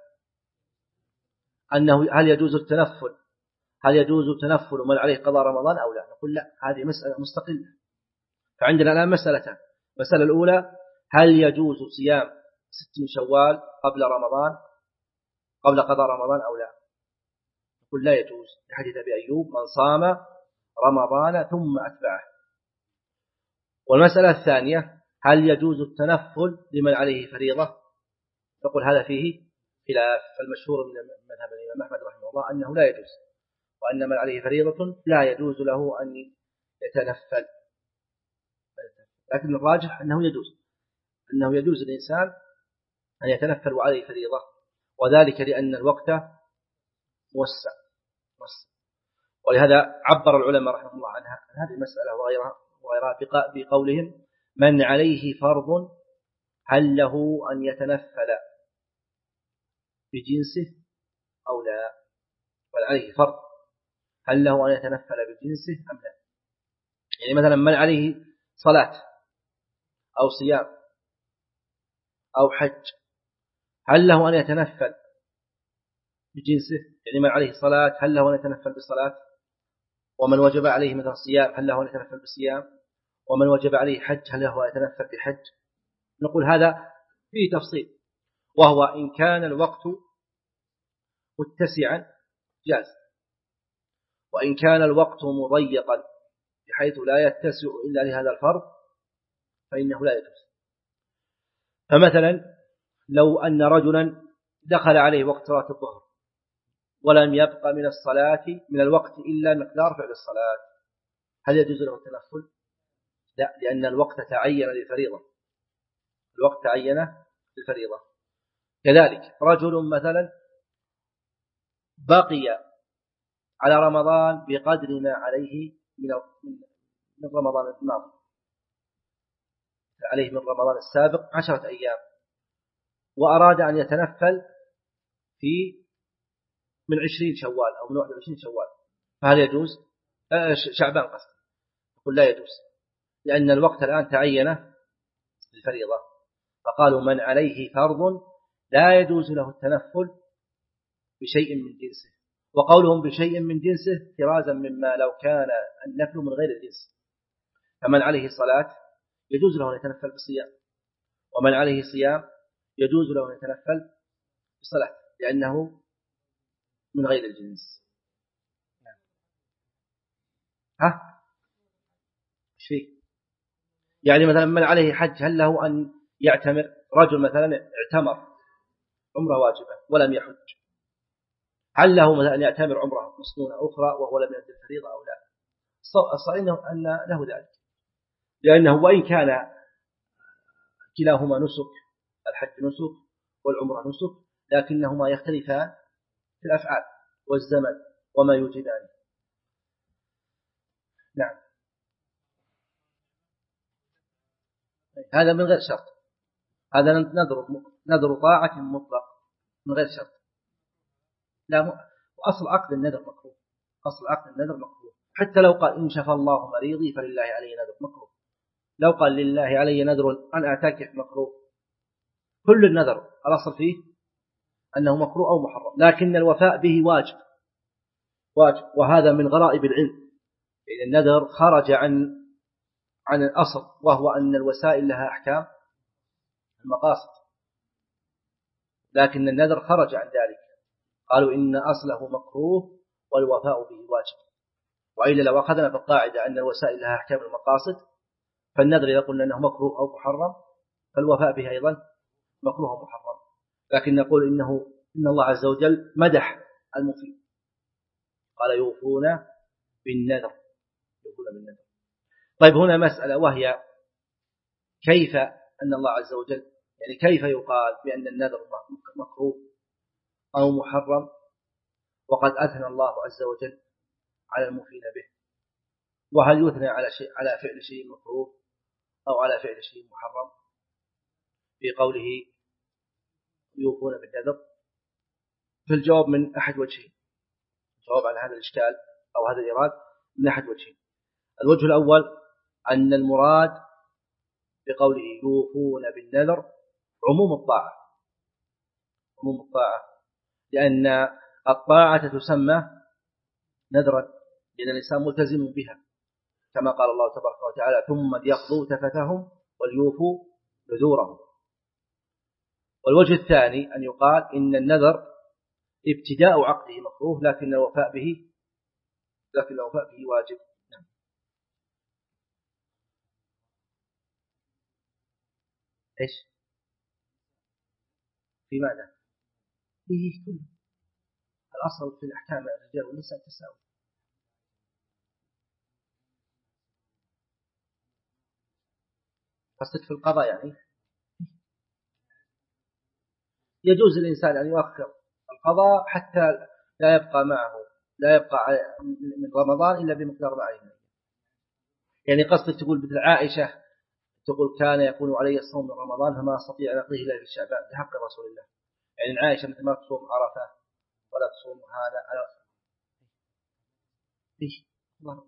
أنه هل يجوز التنفل هل يجوز تنفل من عليه قضاء رمضان أو لا. نقول لا، هذه مسألة مستقلة. فعندنا الآن مسألتان. المسألة الأولى هل يجوز صيام ست من شوال قبل رمضان قبل قضاء رمضان أو لا. نقول لا يجوز لحديث أبي أيوب من صام رمضان ثم أتبعه. والمسألة الثانية هل يجوز التنفل لمن عليه فريضة. نقول هذا فيه خلاف. فالمشهور من مذهب الإمام أحمد رحمه الله أنه لا يجوز، وأن من عليه فريضة لا يجوز له أن يتنفل. لكن الراجح أنه يجوز أنه يجوز الإنسان أن يتنفل وعليه فريضة، وذلك لأن الوقت موسع. ولهذا عبر العلماء رحمه الله عنها عن هذه المسألة وغيرها وغيرها بقولهم من عليه فرض هل له أن يتنفل بجنسه أو لا. بل عليه فرض هل له أن يتنفل بجنسه أم لا. يعني مثلا من عليه صلاة أو صيام أو حج هل له أن يتنفل بجنسه. يعني من عليه صلاة هل له أن يتنفل بصلاة، ومن وجب عليه مثل الصيام هل له أن يتنفل بالصيام، ومن وجب عليه حج هل له أن يتنفل بحج. نقول هذا فيه تفصيل، وهو إن كان الوقت متسعا جاز، وإن كان الوقت مضيقا بحيث لا يتسع إلا لهذا الفرض فإنه لا يجوز. فمثلا لو أن رجلا دخل عليه وقت صلاة الظهر ولم يبقى من الصلاة من الوقت إلا مقدار فعل الصلاة، هل يجوز له التنفل؟ لا، لأن الوقت تعين للفريضة. الوقت تعين للفريضة. كذلك رجل مثلا بقي على رمضان بقدر ما عليه من من رمضان الماضي، عليه من رمضان السابق عشرة أيام، وأراد أن يتنفل في من عشرين شوال أو من واحد وعشرين شوال، فهل يجوز؟ آه شعبان قصد. يقول لا يجوز، لأن الوقت الآن تعين للفريضة. فقالوا من عليه فرض لا يجوز له التنفل بشيء من جنسه. وقولهم بشيء من جنسه احترازا مما لو كان النفل من غير الجنس. فمن عليه صلاة يجوز له أن يتنفل بالصيام، ومن عليه صيام يجوز له أن يتنفل بالصلاة لأنه من غير الجنس. ها؟ ايش فيه؟ يعني مثلا من عليه حج هل له أن يعتمر؟ رجل مثلا اعتمر عمره واجبة ولم يحج، هل له مثلا أن يعتمر عمره مسنونة أخرى وهو لم يؤدي الفريضة أو لا؟ الصحيح أن له ذلك، لأنه وإن كان كلاهما نسك، الحج نسك والعمرة نسك، لكنهما يختلفان في الأفعال والزمن وما يوجدان. نعم، هذا من غير شرط. هذا نذر نذر طاعة مطلق من غير شرط. لا م... وأصل عقد النذر مكروه. أصل عقد النذر مكروه حتى لو قال إن شفى الله مريضي فلله علي نذر مكروه. لو قال لله علي نذر أن أعتكف مكروه. كل النذر الأصل فيه أنه مكروه أو محرم، لكن الوفاء به واجب واجب وهذا من غرائب العلم. إذا النذر خرج عن عن الأصل، وهو أن الوسائل لها أحكام المقاصد، لكن النذر خرج عن ذلك. قالوا إن أصله مكروه والوفاء به واجب. وإلا لو أخذنا في القاعدة أن الوسائل لها أحكام المقاصد، فالنذر إذا قلنا أنه مكروه أو محرم فالوفاء به أيضا مكروه أو محرم. لكن نقول إنه إن الله عز وجل مدح المفيد، قال يوفون بالنذر يوفون بالنذر. طيب هنا مسألة، وهي كيف أن الله عز وجل يعني كيف يقال بأن النذر مكروه أو محرم وقد أثنى الله عز وجل على المفيد به؟ وهل يثنى على شيء على فعل شيء مكروه أو على فعل شيء محرم في قوله يوفون بالنذر؟ في الجواب من أحد وجهين، الجواب على هذا الإشكال أو هذا الإيراد من أحد وجهين. الوجه الأول أن المراد بقوله يوفون بالنذر عموم الطاعة، عموم الطاعة، لأن الطاعة تسمى نذرا لأن الإنسان ملتزم بها، كما قال الله تبارك وتعالى ثم ليقضوا تفثهم وليوفوا نذورهم. والوجه الثاني أن يقال إن النذر ابتداء عقده مكروه لكن الوفاء به لكن الوفاء به واجب. نعم. إيش في ماذا؟ فيه كله. الأصل في الأحكام الرجال والنساء تساوي. قصدك في القضاء يعني يجوز الإنسان أن يؤخر القضاء حتى لا يبقى معه لا يبقى من رمضان إلا بمقدار معين. يعني قصدك تقول مثل عائشة تقول كان يكون علي الصوم من رمضان فما أستطيع أن أقضيه إلا في شعبان بحق رسول الله. يعني عائشة مثل ما تصوم عرفة ولا تصوم هذا على إيش الله.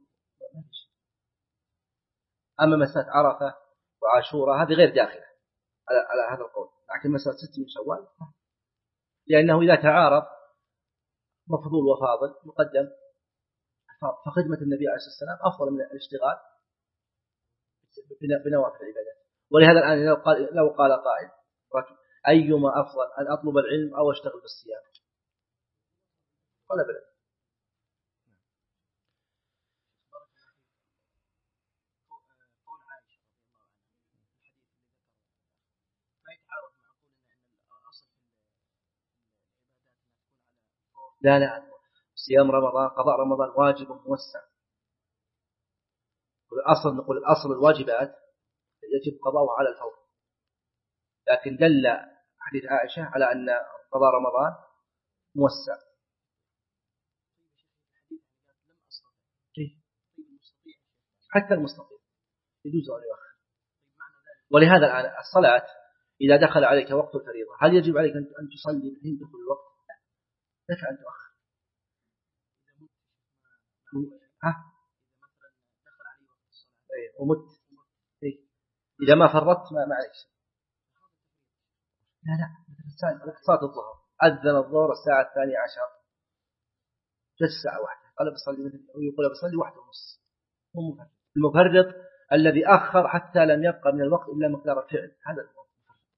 أما مسألة عرفة وعاشورة هذه غير داخلة على على هذا القول، لكن مسألة ست من شوال لأنه إذا تعارض مفضول وفاضل مقدم، فخدمة النبي عليه الصلاة والسلام أفضل من الاشتغال بنوافل العبادات. ولهذا الآن لو قال لو قال قائل أيما أفضل أن أطلب العلم أو أشتغل بالصيام؟ قال بلى. لا لا صيام رمضان قضاء رمضان واجب موسع. الأصل نقول الأصل الواجبات يجب قضاؤها على الفور، لكن دل حديث عائشة على أن قضاء رمضان موسع. حتى المستطيع يجوز أن يؤخر. ولهذا الآن الصلاة إذا دخل عليك وقت الفريضة هل يجب عليك أن تصلي من دخول الوقت؟ لا، لك أن تؤخر. ها؟ إيه ومت. إيه إذا ما فرطت ما معك. لا لا مثل صلاة الظهر أذن الظهر الساعة الثانية عشر جلس الساعة واحدة قال بصلي مثل ويقول بصلي واحدة ونص. المفرط الذي أخر حتى لم يبقى من الوقت إلا مقدار الفعل، هذا المفرط.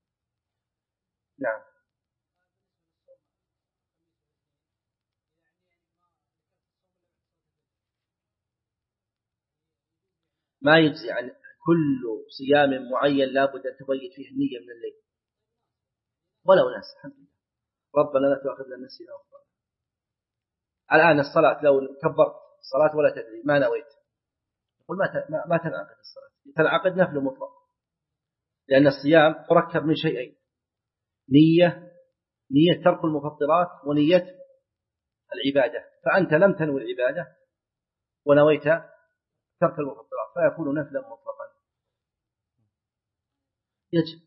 نعم. ما يجزي عن كل صيام معين لابد أن تبيت فيه النية من الليل ولو ناس. الحمد لله ربنا لا تؤاخذنا إن نسينا وأخطأنا. الآن الصلاة لو كبرت الصلاة ولا تدري ما نويت يقول ما ما تنعقد الصلاة، تنعقد نفل مطلق، لأن الصيام تركب من شيئين: نية نية ترك المفطرات ونية العبادة. فأنت لم تنوي العبادة ونويت ترك المفطرات فيكون نفلا مطلقا. يجب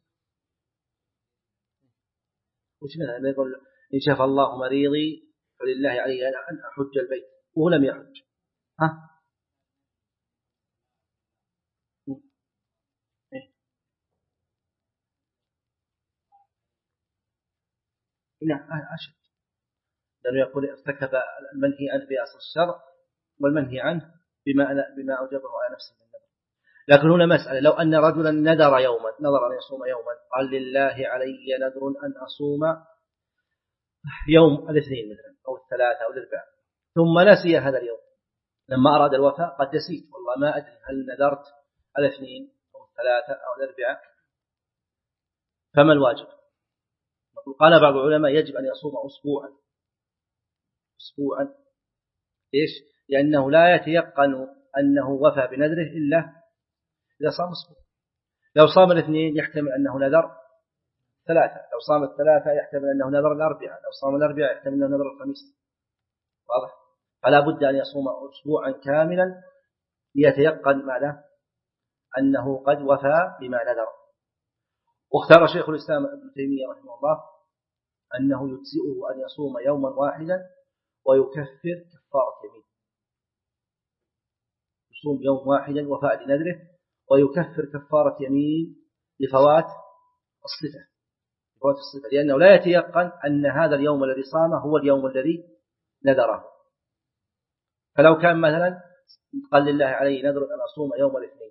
وش منها يقول إن شاف الله مريضي فلله علي أن أحج البيت وهو لم يحج. ها نعم أشد، لأنه يقول ارتكب المنهي عنه بأصل الشرع والمنهي عنه بما بما أوجبه على نفسه من النذر. لكن هنا مسألة، لو أن رجلا نذر يوما، نذر أن يصوم يوما، قال لله علي نذر أن أصوم يوم الاثنين مثلا أو الثلاثة أو الأربعاء، ثم نسي هذا اليوم، لما أراد الوفاء قد نسيت والله ما أدري هل نذرت الاثنين أو الثلاثة أو الأربعاء، فما الواجب؟ قال بعض العلماء يجب أن يصوم أسبوعا. أسبوعا إيش؟ لأنه لا يتيقن أنه وفى بنذره إلا إذا صام أسبوع. لو صام الاثنين يحتمل أنه نذر ثلاثة، لو صام الثلاثة يحتمل أنه نذر الأربعاء، لو صام الأربعاء يحتمل أنه نذر الخميس. واضح؟ فلا بد أن يصوم أسبوعا كاملا ليتيقن ماذا؟ أنه قد وفى بما نذر. واختار شيخ الإسلام ابن تيمية رحمه الله أنه يجزئه أن يصوم يوما واحدا ويكفر كفارة يمين، يصوم يوم واحدا وفاء لنذره ويكفر كفارة يمين لفوات الصفة، لفوات الصفة، لأنه لا يتيقن أن هذا اليوم الذي صامه هو اليوم الذي نذره. فلو كان مثلا قال لله علي نذر أن أصوم يوم الاثنين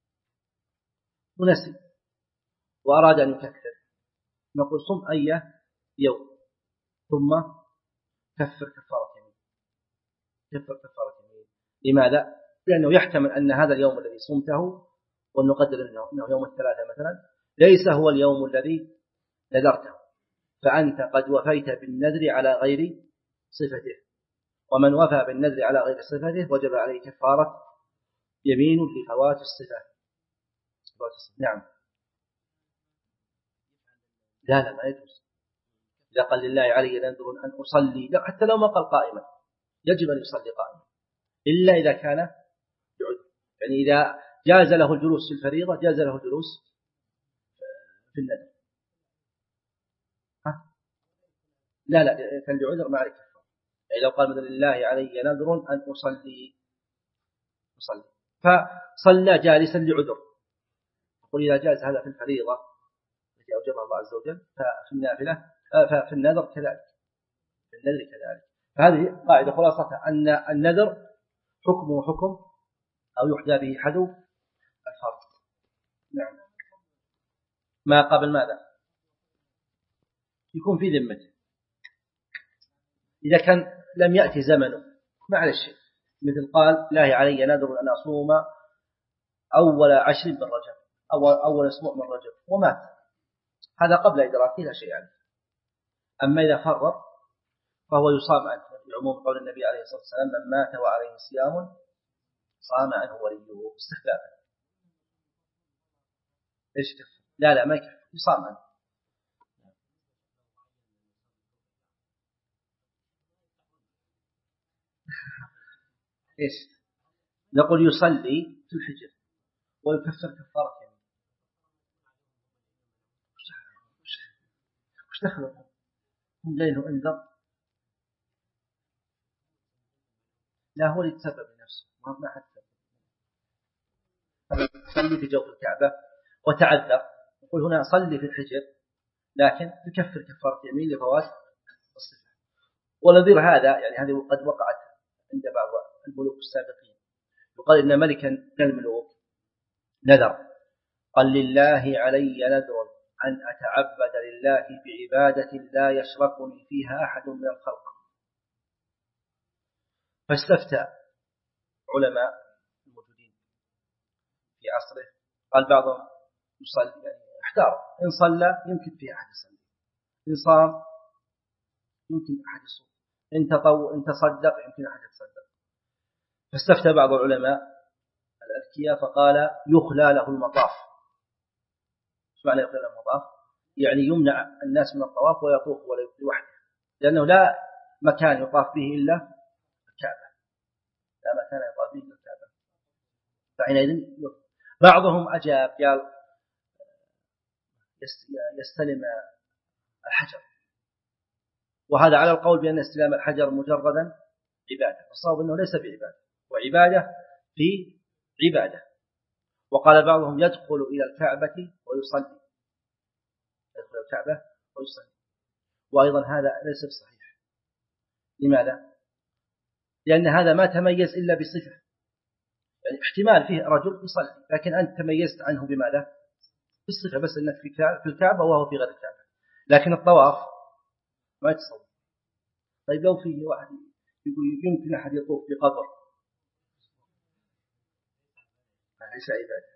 ونسي وأراد أن يكفر، نقول صم أي يوم ثم كفر كفارة يمين، كفر كفارة يمين. لماذا؟ لأنه يحتمل أن هذا اليوم الذي صمته، ونقدر أنه يوم الثلاثة مثلا، ليس هو اليوم الذي نذرته، فأنت قد وفيت بالنذر على غير صفته، ومن وفى بالنذر على غير صفته وجب عليه كفارة يمين لفوات الصفة. نعم. لا لا ما يجوز. إذا قال لله علي نذر أن أصلي، لا حتى لو ما قال قائما يجب أن يصلي قائما، إلا إذا كان بعذر. يعني إذا جاز له الجلوس في الفريضة جاز له الجلوس في النذر. ها؟ لا لا كان بعذر ما عليك. يعني لو قال مثلا لله علي نذر أن أصلي أصلي فصلى جالسا لعذر، يقول إذا جاز هذا في الفريضة التي أوجبها الله عز وجل ففي النافلة ففي النذر كذلك، في النذر كذلك. فهذه قاعدة خلاصتها أن النذر حكمه حكم أو يحدى به حدو الفرض. نعم. ما قبل ماذا؟ يكون في ذمته. إذا كان لم يأتي زمنه معلش، مثل قال لا علي نذر أن أصوم أول عشر من رجب أو أول أسبوع من رجب ومات، هذا قبل إدراكه لا شيء عنه. أما إذا فرط فهو يصام عنه، بعموم قول النبي عليه الصلاة والسلام من مات وعليه صيام صام عنه وليه استخلافا. إيش كفر؟ لا لا ما يكفر، يصام عنه. إيش نقول؟ يصلي في الحجر ويكفر كفارة يمين. وش دخلوا هم جاينه انذر؟ لا هو اللي يتسبب لنفسه ما حد صلي في جوف الكعبة وتعذر، يقول هنا صلي في الحجر لكن تكفر كفارة يمين لفوات الصفة. ونظير هذا يعني هذه قد وقعت عند بعض الملوك السابقين، يقال إن ملكا من الملوك نذر قال لله علي نذر أن أتعبد لله بعبادة لا يشركني فيها أحد من الخلق، فاستفتى علماء الموجودين في عصره، قال بعضهم يصلي يعني احتار، إن صلى يمكن في أحد يصلي، إن صام يمكن أحد يصوم، إن تطوع إن تصدق يمكن أحد يتصدق. فاستفتى بعض العلماء الأذكياء فقال يخلى له المطاف. ايش معنى يخلى له المطاف؟ يعني يمنع الناس من الطواف ويطوف لوحده، لأنه لا مكان يطاف به إلا الكعبة، لا مكان يطاف به إلا الكعبة. فحينئذ بعضهم أجاب قال يستلم الحجر، وهذا على القول بأن استلام الحجر مجردا عبادة، والصواب أنه ليس بعبادة، وعبادة في عبادة. وقال بعضهم يدخل إلى الكعبة ويصلي، يدخل الكعبة ويصلي. وأيضا هذا ليس بصحيح. لماذا؟ لأن هذا ما تميز إلا بصفة، يعني احتمال فيه رجل يصلي لكن أنت تميزت عنه بماذا؟ بالصفة، بس أنك في الكعبة وهو في غير الكعبة. لكن الطواف ما يتصور. طيب لو فيه واحد يقول يمكن أحد يطوف بقبر، ليس عبادة.